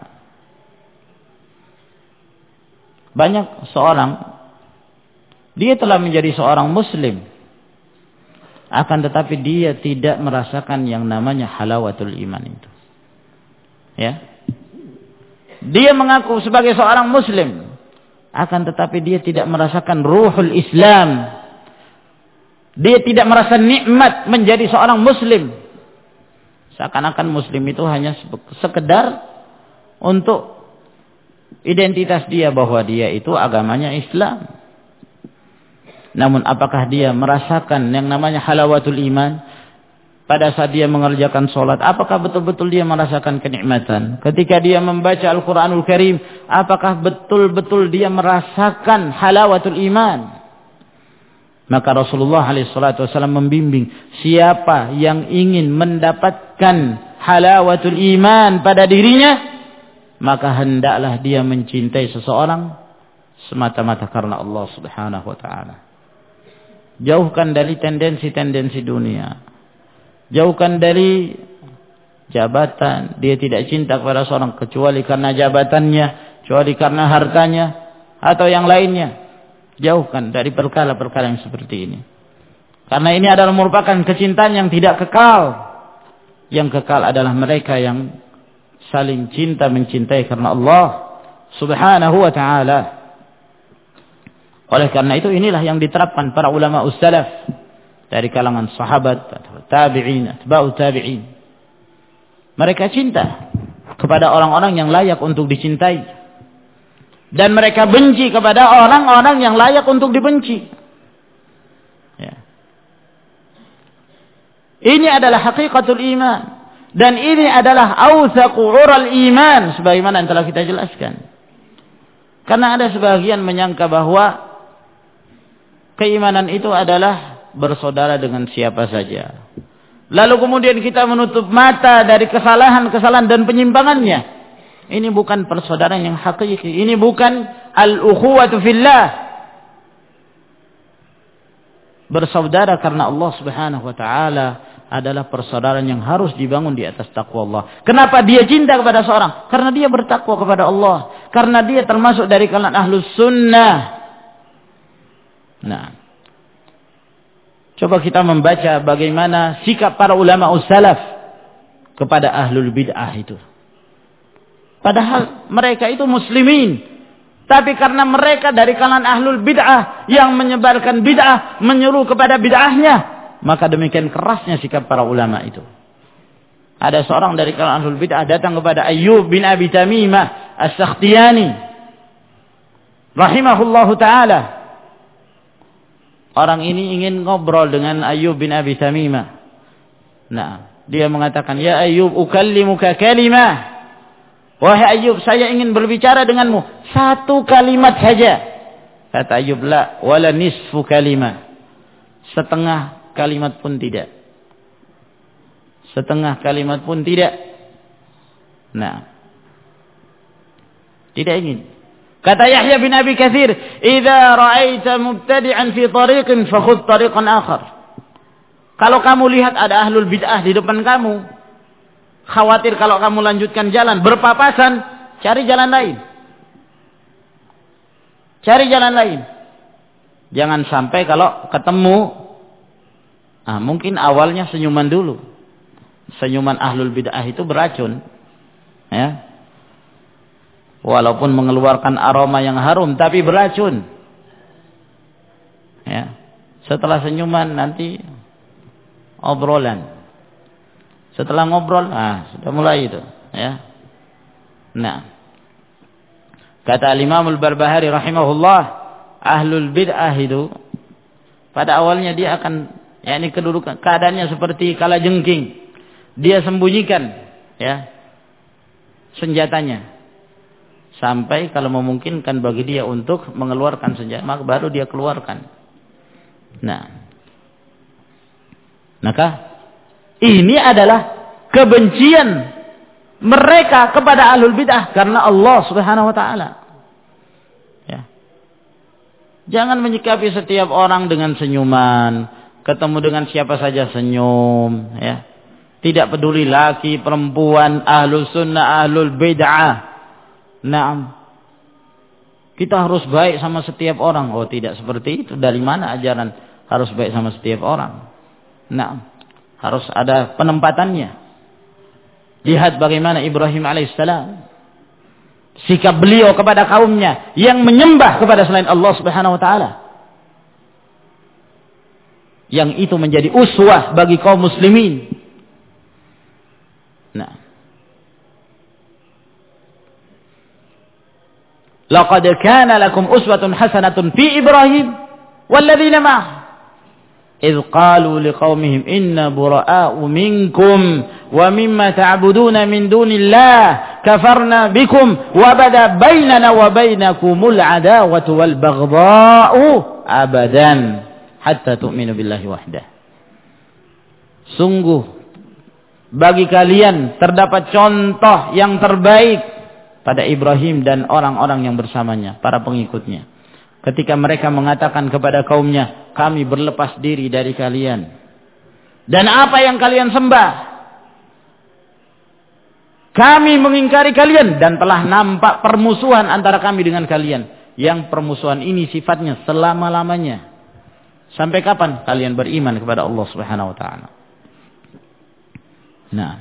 Banyak seorang dia telah menjadi seorang muslim, akan tetapi dia tidak merasakan yang namanya halawatul iman itu. Ya. dia mengaku sebagai seorang muslim, akan tetapi dia tidak merasakan ruhul Islam. Dia tidak merasa nikmat menjadi seorang muslim. Seakan-akan muslim itu hanya sekedar untuk identitas dia bahwa dia itu agamanya Islam. Namun apakah dia merasakan yang namanya halawatul iman? Pada saat dia mengerjakan sholat, apakah betul-betul dia merasakan kenikmatan? Ketika dia membaca Al-Quranul Karim, apakah betul-betul dia merasakan halawatul iman? Maka Rasulullah shallallahu alaihi wasallam membimbing, siapa yang ingin mendapatkan halawatul iman pada dirinya, maka hendaklah dia mencintai seseorang semata-mata karena Allah Subhanahu wa taala. Jauhkan dari tendensi-tendensi dunia. Jauhkan dari jabatan. Dia tidak cinta kepada seorang kecuali karena jabatannya, kecuali karena hartanya atau yang lainnya. Jauhkan dari perkara-perkara yang seperti ini. Karena ini adalah merupakan kecintaan yang tidak kekal. Yang kekal adalah mereka yang saling cinta mencintai karena Allah Subhanahu wa ta'ala. Oleh karena itu inilah yang diterapkan para ulama ussalaf dari kalangan sahabat, tabi'in, atba'u tabi'in. Mereka cinta kepada orang-orang yang layak untuk dicintai. Dan mereka benci kepada orang-orang yang layak untuk dibenci. Ya. Ini adalah hakikatul iman. Dan ini adalah awsaqu ural iman. Sebagaimana yang telah kita jelaskan. Karena ada sebagian menyangka bahwa keimanan itu adalah bersaudara dengan siapa saja. Lalu kemudian kita menutup mata dari kesalahan-kesalahan dan penyimpangannya. Ini bukan persaudaraan yang hakiki. Ini bukan al-ukhuwatu fillah. Bersaudara karena Allah Subhanahu wa taala adalah persaudaraan yang harus dibangun di atas takwa Allah. Kenapa dia cinta kepada seorang? Karena dia bertakwa kepada Allah. Karena dia termasuk dari kalangan ahlus sunnah. Nah, coba kita membaca bagaimana sikap para ulama ussalaf kepada ahlul bid'ah itu. Padahal mereka itu muslimin. Tapi karena mereka dari kalangan ahlul bid'ah yang menyebarkan bid'ah, menyuruh kepada bid'ahnya, maka demikian kerasnya sikap para ulama itu. Ada seorang dari kalangan ahlul bid'ah datang kepada Ayyub bin Abi Tamimah As-Sakhtiyani rahimahullahu ta'ala. Orang ini ingin ngobrol dengan Ayyub bin Abi Tamimah. Nah, dia mengatakan, "Ya Ayyub, ukallimuka kalimah." Wahai Ayyub, saya ingin berbicara denganmu satu kalimat saja. Kata Ayyub, la wala nisfu kalimah. Setengah kalimat pun tidak. Setengah kalimat pun tidak. Nah, tidak ingin. Kata Yahya bin Abi Katsir, "Idza ra'aita mubtadi'an fi tariqin fakhudh tariqan akhar." Kalau kamu lihat ada ahlul bid'ah di depan kamu, khawatir kalau kamu lanjutkan jalan berpapasan, cari jalan lain. Cari jalan lain. Jangan sampai kalau ketemu, ah, mungkin awalnya senyuman dulu. Senyuman ahlul bid'ah itu beracun. Ya. Walaupun mengeluarkan aroma yang harum, tapi beracun. Ya. Setelah senyuman nanti obrolan. Setelah ngobrol, ah, sudah mulai itu, ya. Nah, kata Al-Imam Al-Barbahari rahimahullah, ahlul bid'ah itu pada awalnya dia akan, yakni kedudukan keadaannya seperti kalajengking. Dia sembunyikan, ya, senjatanya sampai kalau memungkinkan bagi dia untuk mengeluarkan senjata, maka baru dia keluarkan. Nah, maka ini adalah kebencian mereka kepada ahlul bid'ah karena Allah Subhanahu wa taala. Ya. Jangan menyikapi setiap orang dengan senyuman, ketemu dengan siapa saja senyum, ya. Tidak peduli laki, perempuan, ahlus sunnah, ahlul bid'ah. Naam. Kita harus baik sama setiap orang. Oh, tidak seperti itu. Dari mana ajaran harus baik sama setiap orang? Naam. Harus ada penempatannya. Lihat bagaimana Ibrahim alaihissalam sikap beliau kepada kaumnya yang menyembah kepada selain Allah Subhanahu wa taala. Yang itu menjadi uswah bagi kaum muslimin. Nah. Laqad kana lakum uswatun hasanatun fi Ibrahim walladzina ma'ah idh qalu liqaumihim inna bura'a'u minkum wa mimma ta'buduna min dunillah kafarna bikum wa bada bainana wa bainakumul adawatu wal baghdha'u abadan hatta tu'minu billahi wahdah. Sungguh bagi kalian terdapat contoh yang terbaik pada Ibrahim dan orang-orang yang bersamanya, para pengikutnya. Ketika mereka mengatakan kepada kaumnya, kami berlepas diri dari kalian. Dan apa yang kalian sembah? Kami mengingkari kalian dan telah nampak permusuhan antara kami dengan kalian. Yang permusuhan ini sifatnya selama-lamanya. Sampai kapan kalian beriman kepada Allah Subhanahu wa taala? Nah.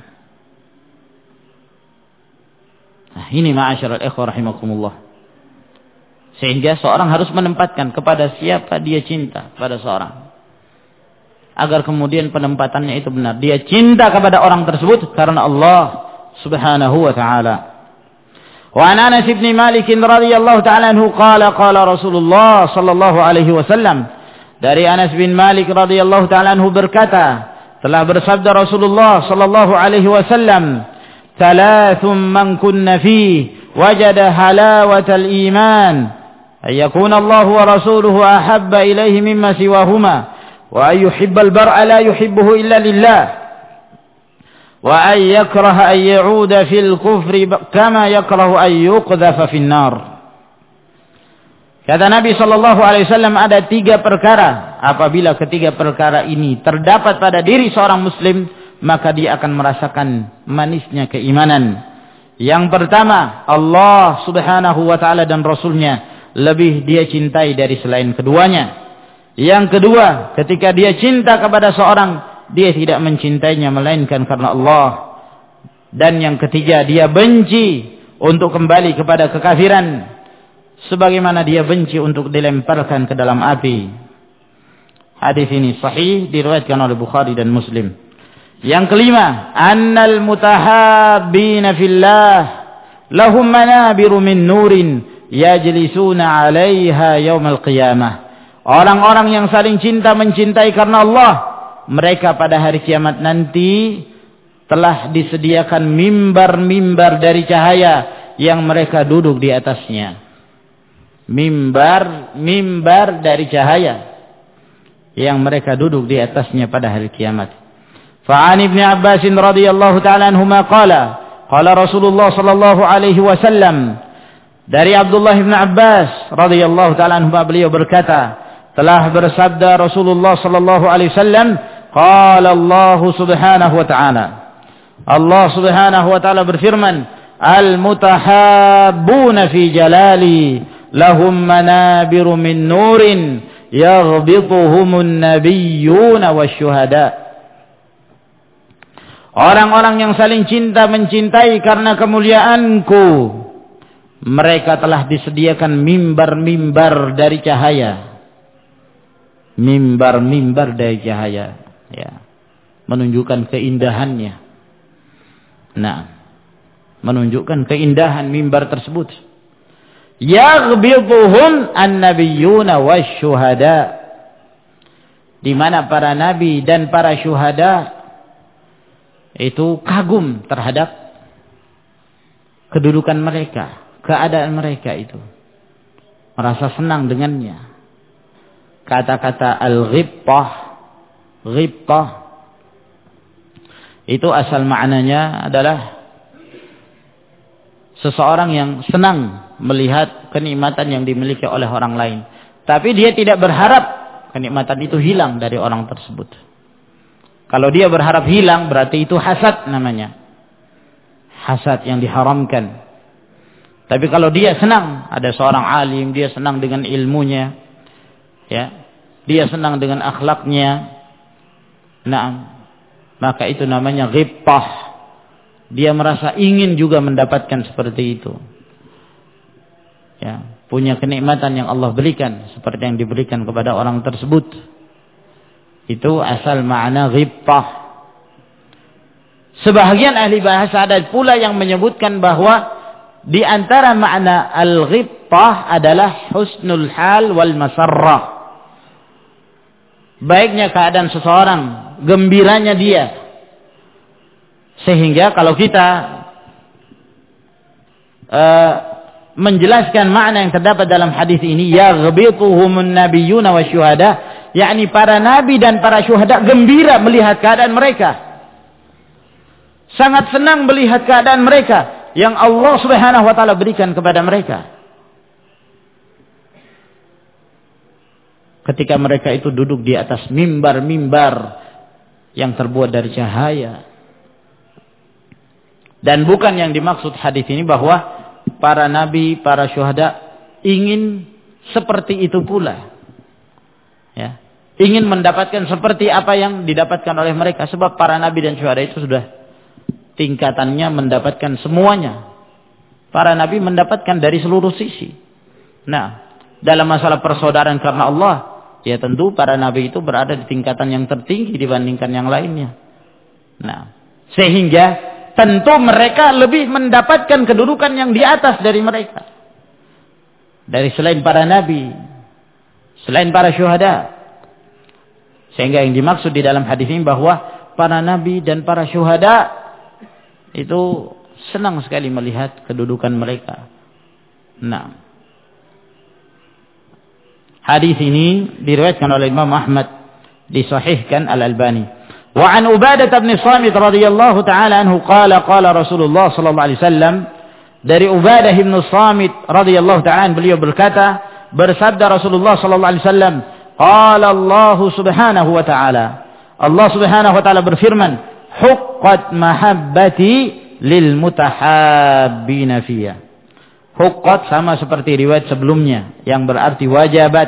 Nah, ini ma'asyiral ikhwah rahimakumullah. Sehingga seorang harus menempatkan kepada siapa dia cinta pada seorang. Agar kemudian penempatannya itu benar. Dia cinta kepada orang tersebut karena Allah Subhanahu wa taala. Wa an Anas bin Malik radhiyallahu ta'ala anhu qala qala Rasulullah sallallahu alaihi wasallam. Dari Anas bin Malik radhiyallahu ta'ala anhu berkata, telah bersabda Rasulullah sallallahu alaihi wasallam, "Thalathun man kunna fi wajada halawatal iman." أن يكون الله ورسوله أحب إليه مما سواهما وأن يحب المرء لا يحبه إلا لله وأن يكره أن يعود في الكفر كما يكره أن يقذف في النار. Kata Nabi Shallallahu Alaihi Wasallam, ada tiga perkara. Apabila ketiga perkara ini terdapat pada diri seorang Muslim, maka dia akan merasakan manisnya keimanan. Yang pertama, Allah Subhanahu Wa Taala dan Rasulnya lebih dia cintai dari selain keduanya. Yang kedua, ketika dia cinta kepada seorang, dia tidak mencintainya melainkan karena Allah. Dan yang ketiga, dia benci untuk kembali kepada kekafiran, sebagaimana dia benci untuk dilemparkan ke dalam api. Hadis ini sahih, diriwayatkan oleh Bukhari dan Muslim. Yang kelima, annal mutahabbina fillah lahum manabiru min nurin yajlisuna 'alaiha yaumal qiyamah. Orang-orang yang saling cinta mencintai karena Allah, mereka pada hari kiamat nanti telah disediakan mimbar-mimbar dari cahaya yang mereka duduk di atasnya. Mimbar, mimbar dari cahaya yang mereka duduk di atasnya pada hari kiamat. Fa'an Ibn Abbas radhiyallahu ta'ala anhuma qala qala Rasulullah sallallahu alaihi wasallam. Dari Abdullah bin Abbas radhiyallahu ta'ala anhu, beliau berkata, telah bersabda Rasulullah sallallahu alaihi wasallam, qala Allah subhanahu wa ta'ala. Allah subhanahu wa ta'ala berfirman, al-mutahabbuna fi jalali lahum manabiru min nurin yaghbituhumun nabiyyuna wasyuhada. Orang-orang yang saling cinta mencintai karena kemuliaanku, mereka telah disediakan mimbar-mimbar dari cahaya. Mimbar-mimbar dari cahaya, ya, menunjukkan keindahannya. Nah, menunjukkan keindahan mimbar tersebut. Yaghbituhum an-nabiyyuna wasyuhada, di mana para nabi dan para syuhada itu kagum terhadap kedudukan mereka, keadaan mereka itu, merasa senang dengannya. Kata-kata al-ghibtah, ghibtah itu asal maknanya adalah seseorang yang senang melihat kenikmatan yang dimiliki oleh orang lain, tapi dia tidak berharap kenikmatan itu hilang dari orang tersebut. Kalau dia berharap hilang, berarti itu hasad namanya. Hasad yang diharamkan. Tapi kalau dia senang, ada seorang alim, dia senang dengan ilmunya, ya, dia senang dengan akhlaknya, nah, maka itu namanya ghibtah. Dia merasa ingin juga mendapatkan seperti itu. ya, punya kenikmatan yang Allah berikan seperti yang diberikan kepada orang tersebut. Itu asal makna ghibtah. Sebahagian ahli bahasa ada pula yang menyebutkan bahwa di antara makna al-ghibtah adalah husnul hal wal masarrah. Baiknya keadaan seseorang, gembiranya dia. Sehingga kalau kita uh, menjelaskan makna yang terdapat dalam hadis ini, yaghbituhumun nabiyyuna wasyuhada, yakni para nabi dan para syuhada gembira melihat keadaan mereka. Sangat senang melihat keadaan mereka yang Allah Subhanahu wa taala berikan kepada mereka. Ketika mereka itu duduk di atas mimbar-mimbar yang terbuat dari cahaya. Dan bukan yang dimaksud hadis ini bahwa para nabi, para syuhada ingin seperti itu pula. Ya. Ingin mendapatkan seperti apa yang didapatkan oleh mereka. Sebab para nabi dan syuhada itu sudah tingkatannya mendapatkan semuanya. Para nabi mendapatkan dari seluruh sisi. Nah, dalam masalah persaudaraan karena Allah, ya tentu para nabi itu berada di tingkatan yang tertinggi dibandingkan yang lainnya. Nah, sehingga tentu mereka lebih mendapatkan kedudukan yang di atas dari mereka. Dari selain para nabi, selain para syuhada. Sehingga yang dimaksud di dalam hadis ini bahwa para nabi dan para syuhada itu senang sekali melihat kedudukan mereka. Nah, hadis ini diriwayatkan oleh Imam Ahmad, disahihkan Al-Albani. Wa an Ubadah bin Samit radhiyallahu taala anhu qala qala Rasulullah sallallahu alaihi wasallam, dari Ubadah bin Samit radhiyallahu taala beliau berkata, bersabda Rasulullah sallallahu alaihi wasallam, qala Allah subhanahu wa taala, Allah subhanahu wa taala berfirman, huqqat mahabbati lil mutahabbina fiyya. Huqqat sama seperti riwayat sebelumnya yang berarti wajabat.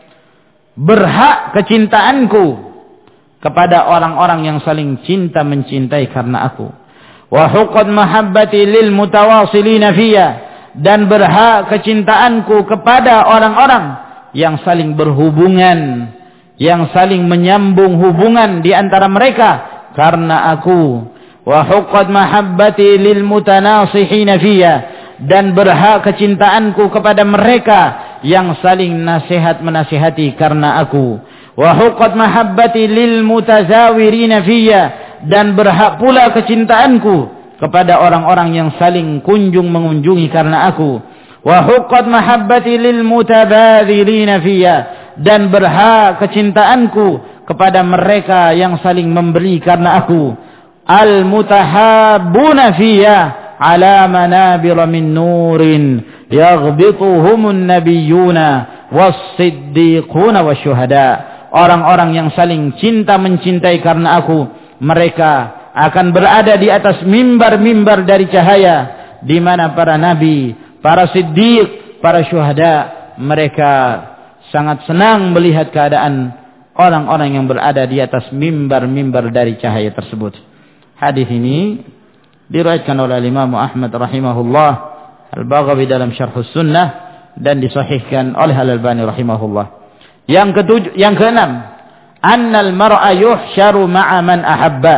Berhak kecintaanku kepada orang-orang yang saling cinta mencintai karena aku. Wa huqqat mahabbati lil mutawasilina fiyya, dan berhak kecintaanku kepada orang-orang yang saling berhubungan, yang saling menyambung hubungan di antara mereka karena aku. Wa huqqat mahabbati lil mutanasihina fiyya, dan berhak kecintaanku kepada mereka yang saling nasihat menasihati karena aku. Wa huqqat mahabbati lil mutazawirina fiyya, dan berhak pula kecintaanku kepada orang-orang yang saling kunjung mengunjungi karena aku. Wa huqqat mahabbati lil mutabadzilina fiyya, dan berhak kecintaanku kepada mereka yang saling memberi karena aku. Al mutahabbuna fiyya ala manabir min nurin yaghbituhumun nabiyyuna was-siddiquna wasyuhada. Orang-orang yang saling cinta mencintai karena aku, mereka akan berada di atas mimbar-mimbar dari cahaya, di mana para nabi, para siddiq, para syuhada, mereka sangat senang melihat keadaan orang-orang yang berada di atas mimbar-mimbar dari cahaya tersebut. Hadis ini diriwayatkan oleh Imam Ahmad rahimahullah, Al-Baghawi dalam Syarh Sunnah, dan disahihkan oleh Al-Albani rahimahullah. Yang ketujuh, yang keenam, annal mar'a yuhsyaru ma'a man ahabba,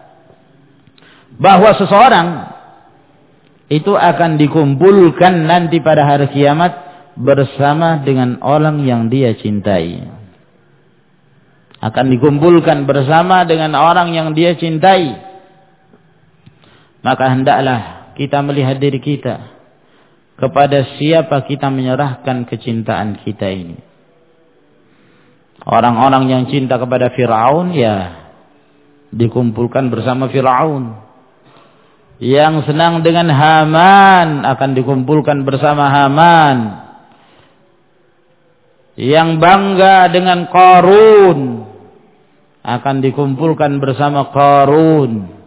bahwa seseorang itu akan dikumpulkan nanti pada hari kiamat bersama dengan orang yang dia cintai. Akan dikumpulkan bersama dengan orang yang dia cintai. Maka hendaklah kita melihat diri kita, kepada siapa kita menyerahkan kecintaan kita ini. Orang-orang yang cinta kepada Fir'aun, ya dikumpulkan bersama Fir'aun. Yang senang dengan Haman akan dikumpulkan bersama Haman. Yang bangga dengan Qarun akan dikumpulkan bersama Qarun.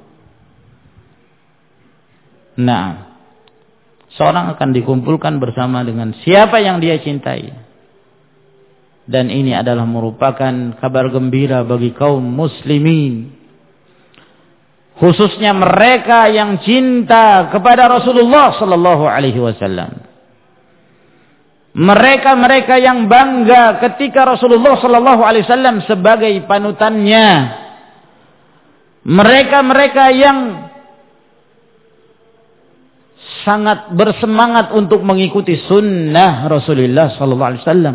Nah, seorang akan dikumpulkan bersama dengan siapa yang dia cintai. Dan ini adalah merupakan kabar gembira bagi kaum muslimin, khususnya mereka yang cinta kepada Rasulullah sallallahu alaihi wasallam. Mereka-mereka yang bangga ketika Rasulullah sallallahu alaihi wasallam sebagai panutannya. Mereka-mereka yang sangat bersemangat untuk mengikuti sunnah Rasulullah sallallahu alaihi wasallam.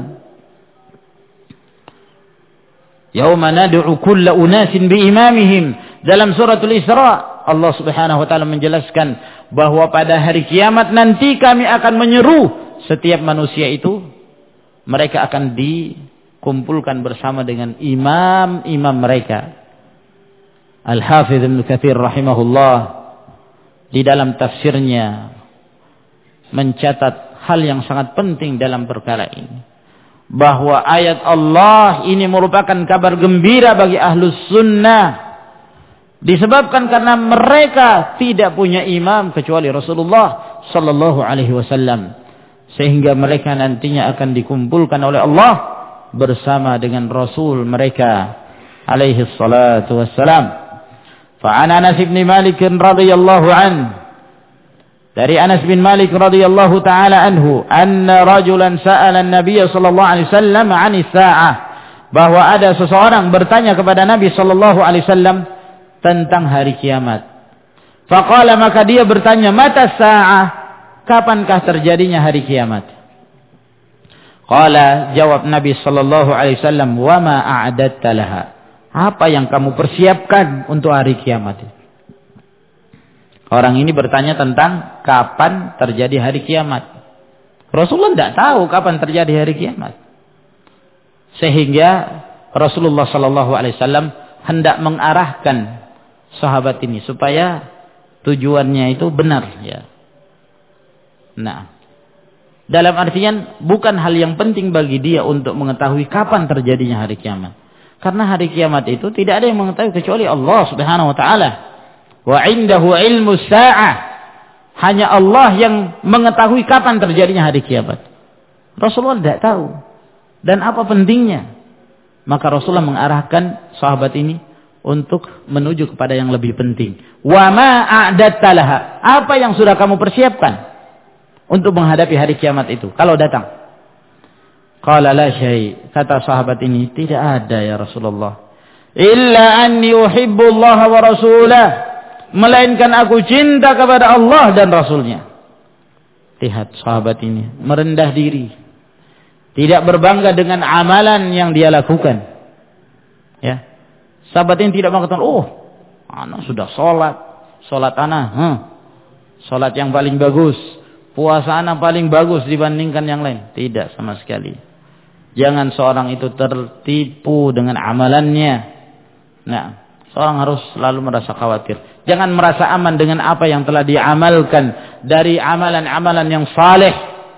Yauma nad'u kulla unasin biimamihim. Dalam suratul Isra Allah Subhanahu wa taala menjelaskan bahwa pada hari kiamat nanti kami akan menyeru setiap manusia itu, mereka akan dikumpulkan bersama dengan imam-imam mereka. Al-Hafidz Ibnu Katsir rahimahullah di dalam tafsirnya mencatat hal yang sangat penting dalam perkara ini. Bahwa ayat Allah ini merupakan kabar gembira bagi ahlus sunnah. Disebabkan karena mereka tidak punya imam kecuali Rasulullah sallallahu alaihi wasallam. Sehingga mereka nantinya akan dikumpulkan oleh Allah bersama dengan Rasul mereka alaihi salatu wassalam. Fa'an Anas bin Malik radhiyallahu anhu, dari Anas bin Malik radhiyallahu taala anhu, anna rajulan sa'ala an-nabiy sallallahu alaihi wasallam 'ani as-sa'ah, bahwa ada seseorang bertanya kepada Nabi sallallahu alaihi wasallam tentang hari kiamat. Faqala, maka dia bertanya, mata as-sa'ah, kapankah terjadinya hari kiamat? Qala, jawab Nabi sallallahu alaihi wasallam, wa ma a'adatta laha, apa yang kamu persiapkan untuk hari kiamat? Orang ini bertanya tentang kapan terjadi hari kiamat. Rasulullah tidak tahu kapan terjadi hari kiamat. Sehingga Rasulullah sallallahu alaihi wasallam hendak mengarahkan sahabat ini supaya tujuannya itu benar, ya. Nah, dalam artian bukan hal yang penting bagi dia untuk mengetahui kapan terjadinya hari kiamat. Karena hari kiamat itu tidak ada yang mengetahui kecuali Allah Subhanahu wa taala. Wa indahu ilmu sa'ah. Hanya Allah yang mengetahui kapan terjadinya hari kiamat. Rasulullah tidak tahu. Dan apa pentingnya? Maka Rasulullah mengarahkan sahabat ini untuk menuju kepada yang lebih penting. Wa ma a'datta laha, apa yang sudah kamu persiapkan untuk menghadapi hari kiamat itu kalau datang? Qala la syai', kata sahabat ini, tidak ada ya Rasulullah. Illa anni uhibbullaha wa rasulah, melainkan aku cinta kepada Allah dan Rasulnya. Lihat sahabat ini merendah diri, tidak berbangga dengan amalan yang dia lakukan. Ya, sahabat ini tidak mengatakan, oh, anak sudah sholat, sholat anak, huh, sholat yang paling bagus, puasa anak paling bagus dibandingkan yang lain. Tidak sama sekali. Jangan seorang itu tertipu dengan amalannya. Nah, seorang harus selalu merasa khawatir. Jangan merasa aman dengan apa yang telah diamalkan dari amalan-amalan yang saleh.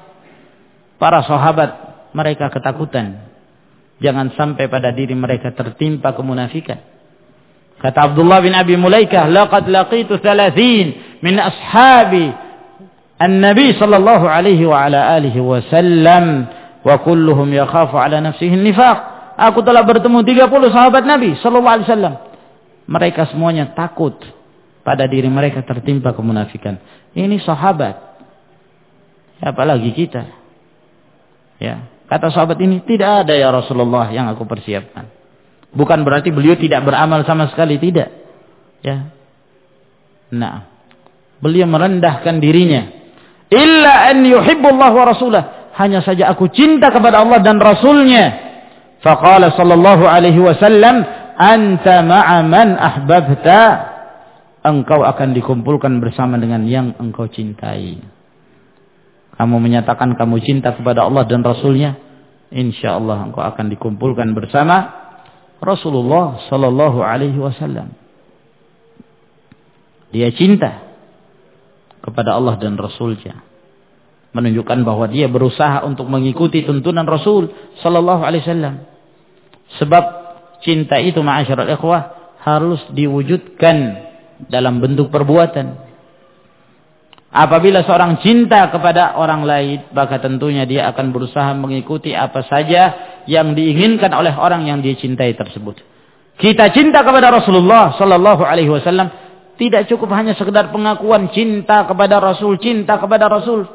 Para sahabat, mereka ketakutan. Jangan sampai pada diri mereka tertimpa kemunafikan. Kata Abdullah bin Abi Mulaikah, laqad laqitu thalathin min ashabi an-nabi sallallahu alaihi wa ala alihi wasallam wa kulluhum yakhafu ala nafsihi an-nifaq. Aku telah bertemu tiga puluh sahabat Nabi sallallahu alaihi wasallam. Mereka semuanya takut pada diri mereka tertimpa kemunafikan. Ini sahabat. Apalagi kita. Ya, kata sahabat ini, tidak ada ya Rasulullah yang aku persiapkan. Bukan berarti beliau tidak beramal sama sekali, tidak. Ya. Nah, beliau merendahkan dirinya. Illa an yuhibbullah wa rasulah, hanya saja aku cinta kepada Allah dan Rasulnya. Faqala sallallahu alaihi wasallam, anta ma'a man ahbabta, engkau akan dikumpulkan bersama dengan yang engkau cintai. Kamu menyatakan kamu cinta kepada Allah dan Rasulnya, insyaallah engkau akan dikumpulkan bersama Rasulullah sallallahu alaihi wasallam. Dia cinta kepada Allah dan Rasulnya, menunjukkan bahwa dia berusaha untuk mengikuti tuntunan Rasul sallallahu alaihi wasallam. Sebab cinta itu, ma'asyiral ikhwah, harus diwujudkan dalam bentuk perbuatan. Apabila seorang cinta kepada orang lain, maka tentunya dia akan berusaha mengikuti apa saja yang diinginkan oleh orang yang dia cintai tersebut. Kita cinta kepada Rasulullah sallallahu alaihi wasallam tidak cukup hanya sekedar pengakuan cinta kepada Rasul, cinta kepada Rasul.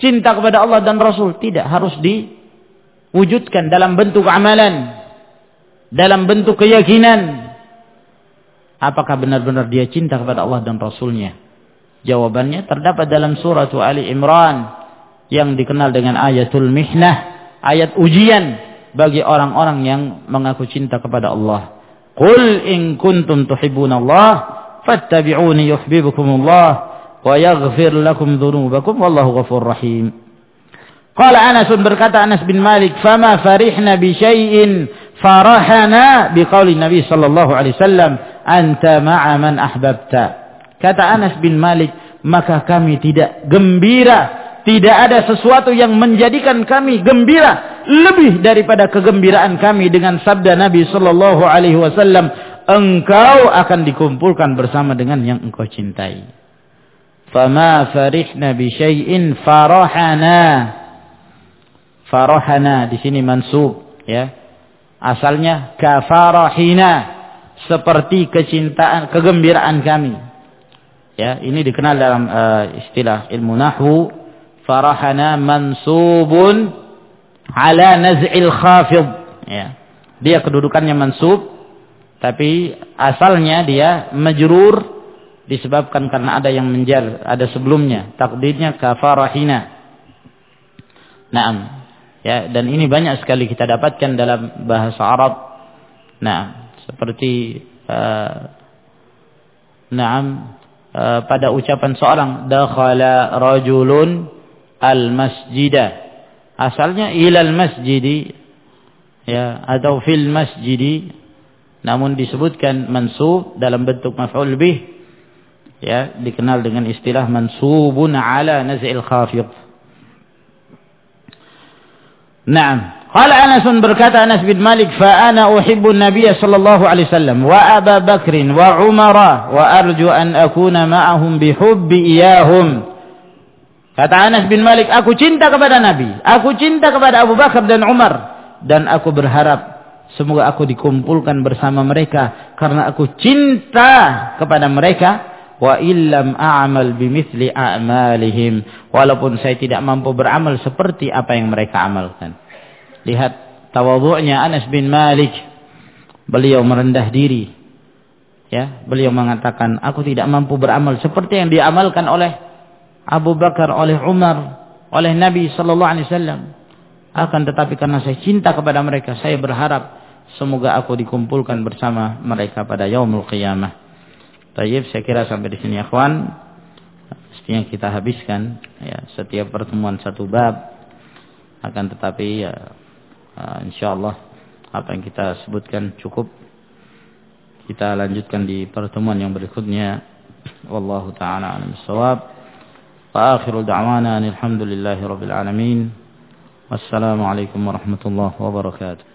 cinta kepada Allah dan Rasul tidak harus diwujudkan dalam bentuk amalan, dalam bentuk keyakinan. Apakah benar-benar dia cinta kepada Allah dan Rasulnya? Jawabannya terdapat dalam surah Ali Imran yang dikenal dengan ayatul mihnah, ayat ujian bagi orang-orang yang mengaku cinta kepada Allah. Qul in kuntum tuhibbunallah fattabi'uni yuhibbukumullah wa yaghfir lakum dhunubakum wallahu ghafurur rahim. Qala Anas, berkata Anas bin Malik, fama farihna bi syai'in farahana biqauli Nabi sallallahu alaihi wasallam anta ma'a man ahbabta. Kata Anas bin Malik, maka kami tidak gembira, tidak ada sesuatu yang menjadikan kami gembira lebih daripada kegembiraan kami dengan sabda Nabi sallallahu alaihi wasallam, engkau akan dikumpulkan bersama dengan yang engkau cintai. Fama farihna bi syai'in farahana. Farahana di sini mansub, ya. Asalnya kafarahina, seperti kecintaan, kegembiraan kami. Ya, ini dikenal dalam uh, istilah ilmu nahwu, farahana mansubun ala naz'il khafid. Ya. Dia kedudukannya mansub, tapi asalnya dia majrur disebabkan karena ada yang menjar, ada sebelumnya. Takdirnya kafarahina. Naam. Ya, dan ini banyak sekali kita dapatkan dalam bahasa Arab. Nah, seperti uh, naam uh, pada ucapan seorang, dakhala rajulun al-masjidah. Asalnya ilal masjidi, ya, atau fil masjidi, namun disebutkan mansub dalam bentuk maf'ul bih, ya, dikenal dengan istilah mansubun ala naz'il khafid. Naam. Qala Anas, berkata Anas bin Malik, fa ana uhibbu an-nabiy sallallahu alaihi wasallam wa Abu Bakr wa Umar wa arju an akuna ma'ahum bi hubbi iyahum. Kata Anas bin Malik, aku cinta kepada Nabi, aku cinta kepada Abu Bakar dan Umar, dan aku berharap semoga aku dikumpulkan bersama mereka karena aku cinta kepada mereka. Wa illam a'mal bimithli a'malihim, walaupun saya tidak mampu beramal seperti apa yang mereka amalkan. Lihat tawadhu'nya Anas bin Malik. Beliau merendah diri. Ya, beliau mengatakan, aku tidak mampu beramal seperti yang diamalkan oleh Abu Bakar, oleh Umar, oleh Nabi sallallahu alaihi wasallam. Akan tetapi karena saya cinta kepada mereka, saya berharap semoga aku dikumpulkan bersama mereka pada yaumul qiyamah. Tayyib, saya kira sampai di sini, akhwan. Mestinya kita habiskan, ya, setiap pertemuan satu bab. Akan tetapi ya, uh, insyaallah apa yang kita sebutkan cukup. Kita lanjutkan di pertemuan yang berikutnya. Wallahu taala a'lam bissawab. Wa akhiru da'wana alhamdulillahi rabbil alamin. Wassalamu alaikum warahmatullahi wabarakatuh.